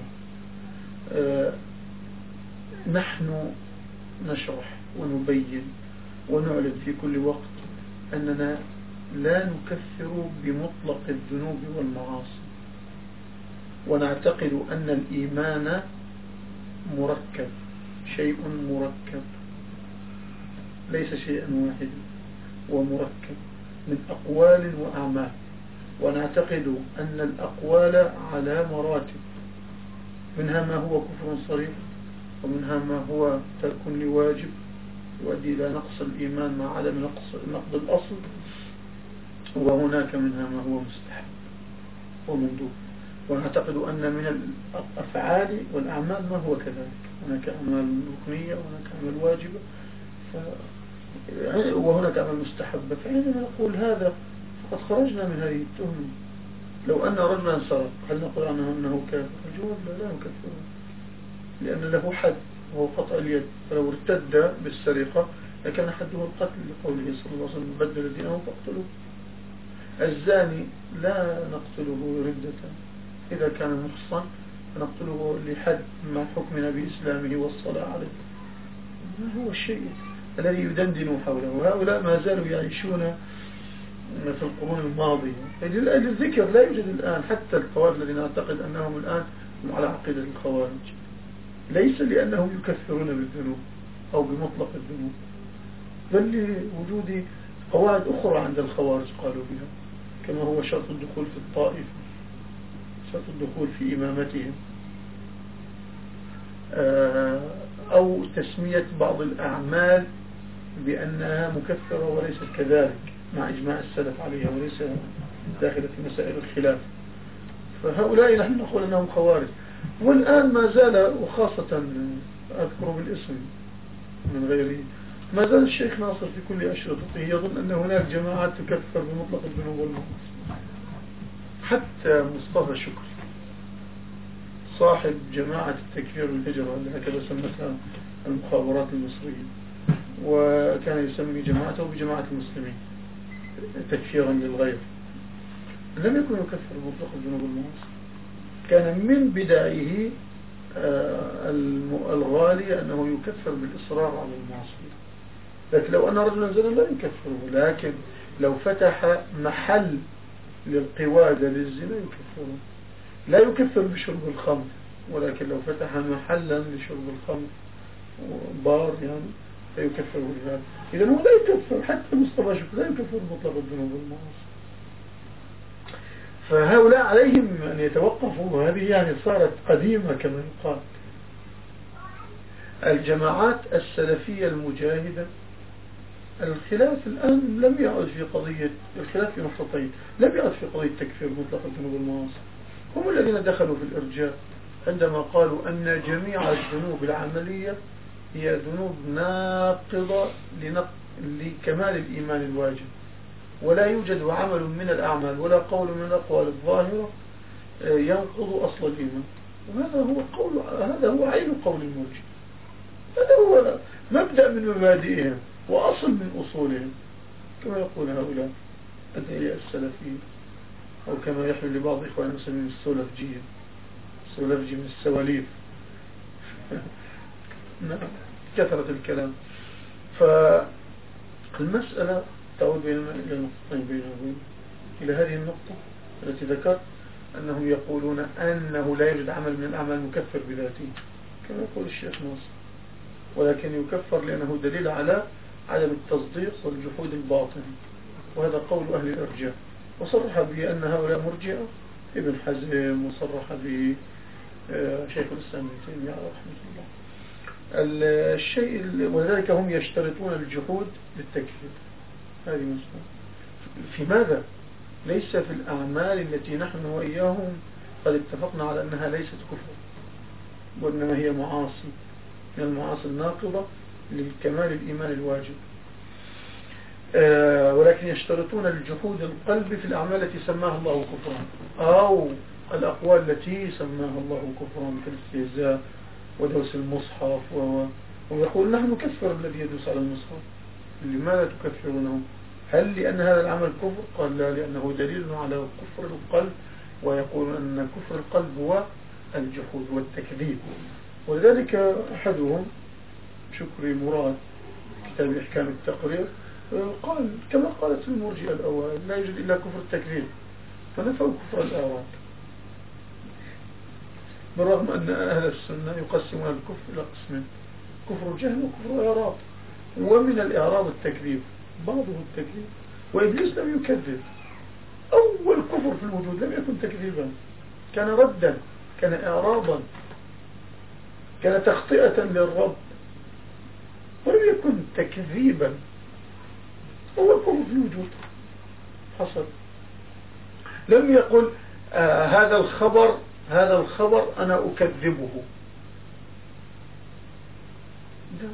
نحن نشرح ونبين ونعلن في كل وقت أننا لا نكفر بمطلق الذنوب والمعاصي، ونعتقد أن الإيمان مركب، شيء مركب ليس شيئا واحدا، ومركب من أقوال وأعمال، ونعتقد أن الأقوال على مراتب، منها ما هو كفر صريح، ومنها ما هو ترك لواجب يؤدي إلى نقص الإيمان مع عدم نقص نقض الأصل، وهناك منها ما هو مستحب ومندوب. ونعتقد أن من الأفعال والأعمال ما هو كذلك، هناك أعمال ركنية وهناك أعمال واجبة وهناك أعمال مستحبة، فعندما نقول هذا فقد خرجنا من هذه التهمة. لو أن رجلا سرق هل نقول عنه أنه كافر؟ الجواب لا، لا نكفره، لأن له حد وهو قطع اليد، فلو ارتد بالسرقة لكان حده القتل لقوله صلى الله عليه وسلم بدل دينه فاقتلوه. الزاني لا نقتله ردة، إذا كان محصن فنقتله لحد مع حكمنا بإسلامه والصلاة عليه. ما هو الشيء الذي يدندن حوله؟ وهؤلاء ما زالوا يعيشون في القرون الماضية. الذكر لا يوجد الآن، حتى الخوارج الذين نعتقد أنهم الآن على عقيدة الخوارج، ليس لأنهم يكفرون بالذنوب أو بمطلق الذنوب، بل لوجود قواعد أخرى عند الخوارج قالوا بها، كما هو شرط الدخول في الطائفة، شرط الدخول في إمامتهم، أو تسمية بعض الأعمال بأنها مكفرة وليست كذلك مع إجماع السلف عليها وليس داخلة في مسائل الخلاف. فهؤلاء نحن نقول أنهم خوارج. والآن ما زال، وخاصة أذكر بالاسم من غيره، ما زال الشيخ ناصر في كل أشرطته يظن أن هناك جماعات تكفر بمطلق الذنوب والمعاصي. حتى مصطفى شكري صاحب جماعة التكفير والهجرة اللي هكذا سمتها المخابرات المصرية، وكان يسمي جماعته بجماعة المسلمين تكفيرا للغير، لم يكن يكفر بمطلق الذنوب والمعاصي. كان من بدايه الغالي أنه يكفر بالإصرار على المعصية، لكن لو أن رجلا زنا لا يكفره، لكن لو فتح محل للقوادة للزنا يكفره. لا يكفر بشرب الخمر، ولكن لو فتح محلا لشرب الخمر بار يعني فيكفره بهذا. إذا هو لا يكفر، حتى مصطفى شكري لا يكفر مطلق الذنوب والمعاصي. فهؤلاء عليهم أن يتوقفوا، هذه يعني صارت قديمة كما يقال. الجماعات السلفية المجاهدة الخلاف الآن لم يعد في قضية، الخلاف في نقطتين، لم يعد في قضية تكفير مطلق الذنوب والمعاصي. هم الذين دخلوا في الإرجاء عندما قالوا أن جميع الذنوب العملية هي ذنوب ناقضة لكمال الإيمان الواجب، ولا يوجد عمل من الأعمال ولا قول من الأقوال الظاهرة ينقض أصل الإيمان. وهذا هو قول، هذا هو عين قول المرجئة، هذا هو مبدأ من مبادئهم وأصل من أصولهم، كما يقول هؤلاء الداعية السلفيين، أو كما يحمل لبعض إخواننا المسلمين السولفجية، السولفجي من السواليف. نعم، كثرة الكلام. فالمسألة تعود بين النقطتين بينهم إلى هذه النقطة التي ذكرت، أنهم يقولون أنه لا يوجد عمل من الأعمال مكفر بذاته كما يقول الشيخ ناصر، ولكن يكفر لأنه دليل على عدم التصديق والجحود الباطن، وهذا قول أهل الإرجاء. وصرح به أن هؤلاء مرجئة ابن حزم، وصرح به شيخ الإسلام ابن تيمية رحمه الله. الشيء ولذلك هم يشترطون الجحود بالتكفير. هذه مسألة في ماذا؟ ليس في الأعمال التي نحن وإياهم قد اتفقنا على أنها ليست كفر، وإنما هي معاصي من المعاصي الناقضة للكمال الإيمان الواجب. آه ولكن يشترطون الجحود القلب في الأعمال التي سماها الله كفرا، أو الأقوال التي سماها الله كفرا كالاستهزاء ودوس المصحف، ويقول نحن نكفر الذي يدوس على المصحف. لماذا تكفرونه؟ هل لأن هذا العمل كفر؟ قال لا، لأنه دليل على كفر القلب، ويقول أن كفر القلب هو الجحود والتكذيب. ولذلك أحدهم شكري مراد كتاب إحكام التقرير قال كما قالت المرجئة الأوائل لا يوجد إلا كفر التكذيب، فنفوا كفر الآوات، بالرغم أن أهل السنة يقسمون الكفر إلى قسمين: كفر الجهل وكفر الإعراض. ومن الإعراض التكذيب، بعضه التكذيب، وإبليس لم يكذب. أول كفر في الوجود لم يكن تكذيبا، كان ردا، كان إعراضا، كان تخطئة للرب، ولم يكن تكذيبا. أول كفر في الوجود حصل. لم يقل آه هذا الخبر هذا الخبر أنا أكذبه،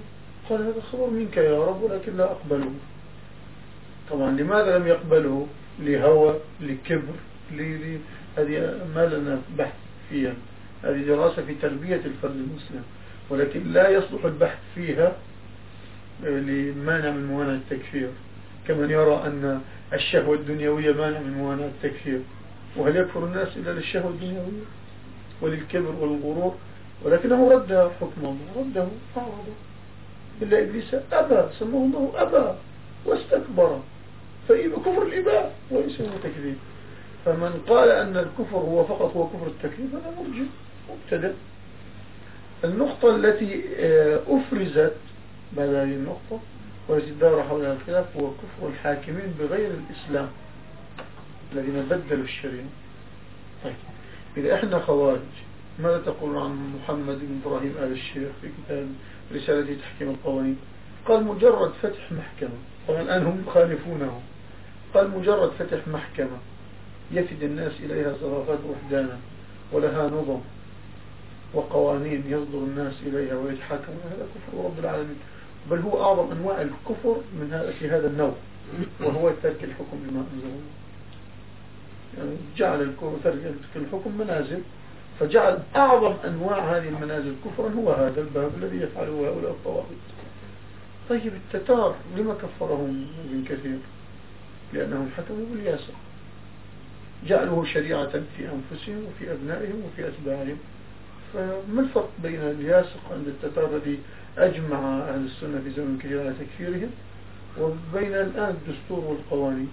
قال هذا خبر منك يا رب ولكن لا أقبله. طبعا لماذا لم يقبله؟ لهوى، لكبر، ل... هذه ما لنا بحث فيها، هذه دراسة في تربية الفرد المسلم، ولكن لا يصلح البحث فيها لمانع من موانع التكفير، كمن يرى أن الشهوة الدنيوية مانع من موانع التكفير. وهل يكفر الناس إلا للشهوة الدنيوية وللكبر والغرور؟ ولكنه رد حكم الله، رده أعرضه. إلا إبليس أبى، سماه الله أبى واستكبر، فإيه بكفر الإباء وليس هو تكذيب. فمن قال أن الكفر هو فقط هو كفر التكذيب هذا مرجع مبتدع. النقطة التي أفرزت بعد هذه النقطة والتي دار حولها الخلاف هو كفر الحاكمين بغير الإسلام الذين بدلوا الشريعة. طيب إذا إحنا خوارج ماذا تقول عن محمد بن إبراهيم آل الشيخ في كتاب رسالة تحكيم القوانين؟ قال مجرد فتح محكمة، طبعا الآن هم يخالفونه، قال مجرد فتح محكمة يفد الناس إليها صرافات وحدانا ولها نظم وقوانين يصدر الناس إليها ويتحاكمون، هذا كفر رب العالمين، بل هو أعظم أنواع الكفر من هذا في هذا النوع، وهو ترك الحكم بما أنزل الله. يعني جعل الكفر ترك الحكم منازل، فجعل أعظم أنواع هذه المنازل كفرا هو هذا الباب الذي يفعله هؤلاء الطواغيت. طيب التتار لما كفرهم ابن كثير؟ لأنهم حكموا بالياسر، جعلوه شريعة في أنفسهم وفي أبنائهم وفي أتباعهم. فما الفرق بين الياسق عند التتار الذي أجمع أهل السنة في زمن كثير على تكفيرهم وبين الآن الدستور والقوانين؟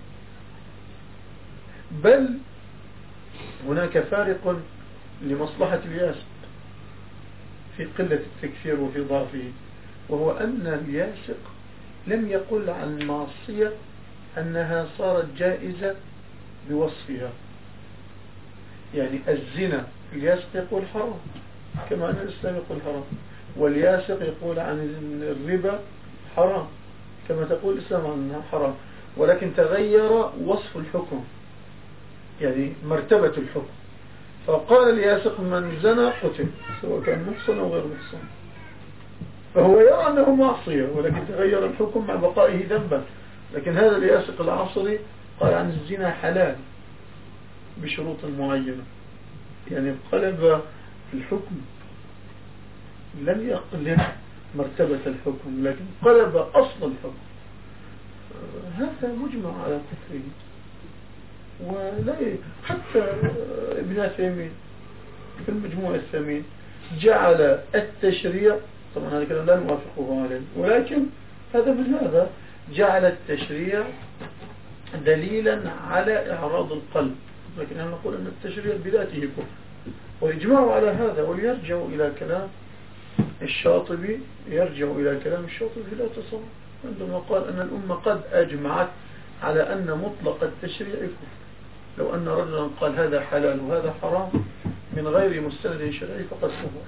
بل هناك فارق لمصلحة الياسق في قلة التكفير وفي ضعفه، وهو أن الياسق لم يقل عن المعصية أنها صارت جائزة بوصفها. يعني الزنا الياسق يقول حرام كما أن الإسلام يقول حرام، والياسق يقول عن الربا حرام كما تقول الإسلام عنها حرام، ولكن تغير وصف الحكم، يعني مرتبة الحكم. فقال الياسق من زنى قتل سواء كان محصن أو غير محصن، فهو يرى أنه معصية ولكن تغير الحكم مع بقائه ذنبا. لكن هذا الياسق العصري قال عن الزنا حلال بشروط معينة، يعني قلب الحكم، لم يقلب مرتبة الحكم لكن قلب أصل الحكم. هذا مجمع على كفره. ولا حتى ابن تيمية في المجموع الثمين جعل التشريع، طبعا هذا الكلام لا نوافقه عليه، ولكن هذا من هذا جعل التشريع دليلا على إعراض القلب، لكن أنا نقول أن التشريع بذاته كفر. ويجمعوا على هذا وليرجعوا إلى كلام الشاطبي، يرجعوا إلى كلام الشاطبي في الاعتصام عندما قال أن الأمة قد أجمعت على أن مطلق التشريع كفر. لو أن رجلا قال هذا حلال وهذا حرام من غير مستند شرعي فقد كفر.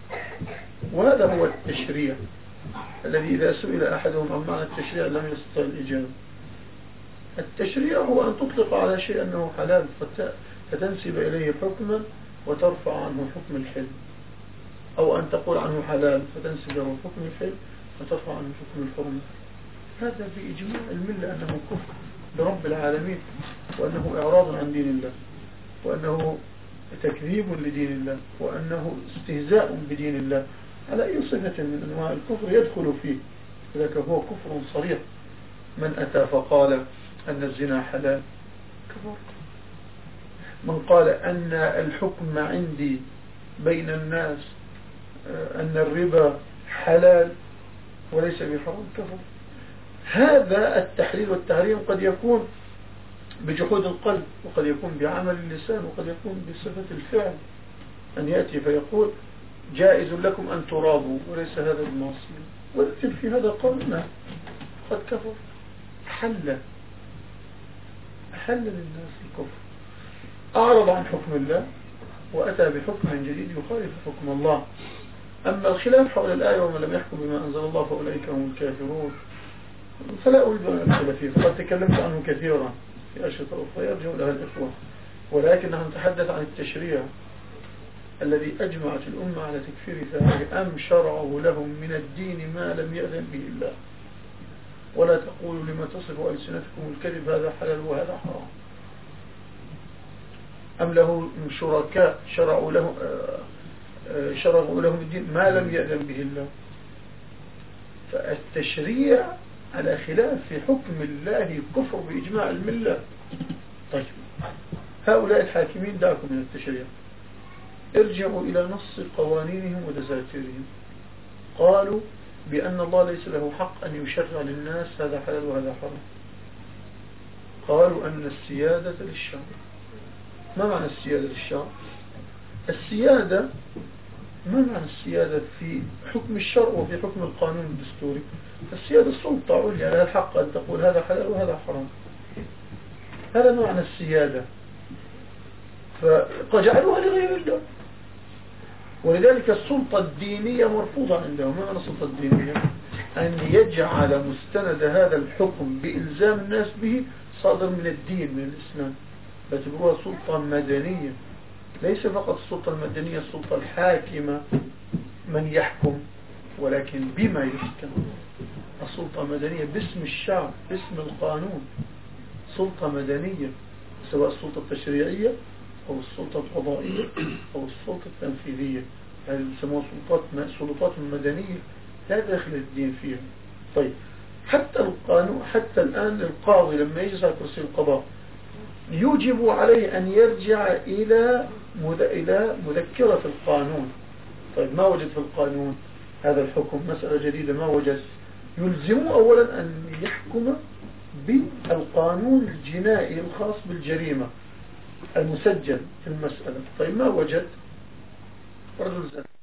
وهذا هو التشريع الذي إذا سئل أحدهم عن معنى التشريع لم يستطع الإجابة. التشريع هو أن تطلق على شيء أنه حلال فتنسب إليه حكما وترفع عنه حكم الحل، أو أن تقول عنه حلال فتنسب له حكم الحل وترفع عنه حكم الحرمة. هذا بإجماع الملة أنه كفر برب العالمين، وأنه إعراض عن دين الله، وأنه تكذيب لدين الله، وأنه استهزاء بدين الله على أي صفة من أنواع الكفر يدخل فيه. ذلك هو كفر صريح. من أتى فقال أن الزنا حلال كفر. من قال أن الحكم عندي بين الناس أن الربا حلال وليس بحرام كفر. هذا التحليل والتحريم قد يكون بجحود القلب، وقد يكون بعمل اللسان، وقد يكون بصفة الفعل، أن يأتي فيقول جائز لكم أن ترابوا وليس هذا المعصية، ولكن في هذا قولنا قد كفر. حل حل للناس الكفر، أعرض عن حكم الله وأتى بحكم جديد يخالف حكم الله. أما الخلاف حول الآية ومن لم يحكم بما أنزل الله فأولئك هم الكافرون فلا أريد أن أدخل فيه، فقد تكلمت عنه كثيرا في أشرطة أخرى يرجع لها الإخوة، ولكن نحن نتحدث عن التشريع. الذي أجمعت الأمة على تكفير فاعله أم شرعوا لهم من الدين ما لم يأذن به الله ولا تقولوا لما تصف ألسنتكم الكذب هذا حلال وهذا حرام أم له شركاء شرعوا لهم شرعوا لهم الدين ما لم يأذن به الله. فالتشريع على خلاف في حكم الله كفر بإجماع الملة. طيب هؤلاء الحاكمين دعكم من التشريع، ارجعوا إلى نص قوانينهم ودساتيرهم. قالوا بأن الله ليس له حق أن يشرع للناس هذا حلال وهذا حرام. قالوا أن السيادة للشعب. ما معنى السيادة للشعب؟ السيادة ما معنى السيادة في حكم الشرع وفي حكم القانون الدستوري؟ السيادة السلطة عليا لها الحق أن تقول هذا حلال وهذا حرام. هذا معنى السيادة، فجعلوها لغير الله. ولذلك السلطة الدينية مرفوضة عندهم. ما معنى السلطة الدينية؟ أن يجعل مستند هذا الحكم بإلزام الناس به صادر من الدين من الإسلام، باعتبروها سلطة مدنية. ليس فقط السلطة المدنية السلطة الحاكمة من يحكم، ولكن بما يحكم. السلطة المدنية باسم الشعب باسم القانون، سلطة مدنية، سواء السلطة التشريعية أو السلطة القضائية أو السلطة التنفيذية. هذه يسموها سلطات سلطات مدنية لا داخل الدين فيها. طيب حتى القانون حتى الآن القاضي لما يجلس على كرسي القضاء يوجب عليه أن يرجع إلى إلى مذكرة القانون. طيب ما وجد في القانون هذا الحكم، مسألة جديدة ما وجد، يلزمه أولا أن يحكم بالقانون الجنائي الخاص بالجريمة المسجل في المسألة. طيب ما وجد، رجل زنا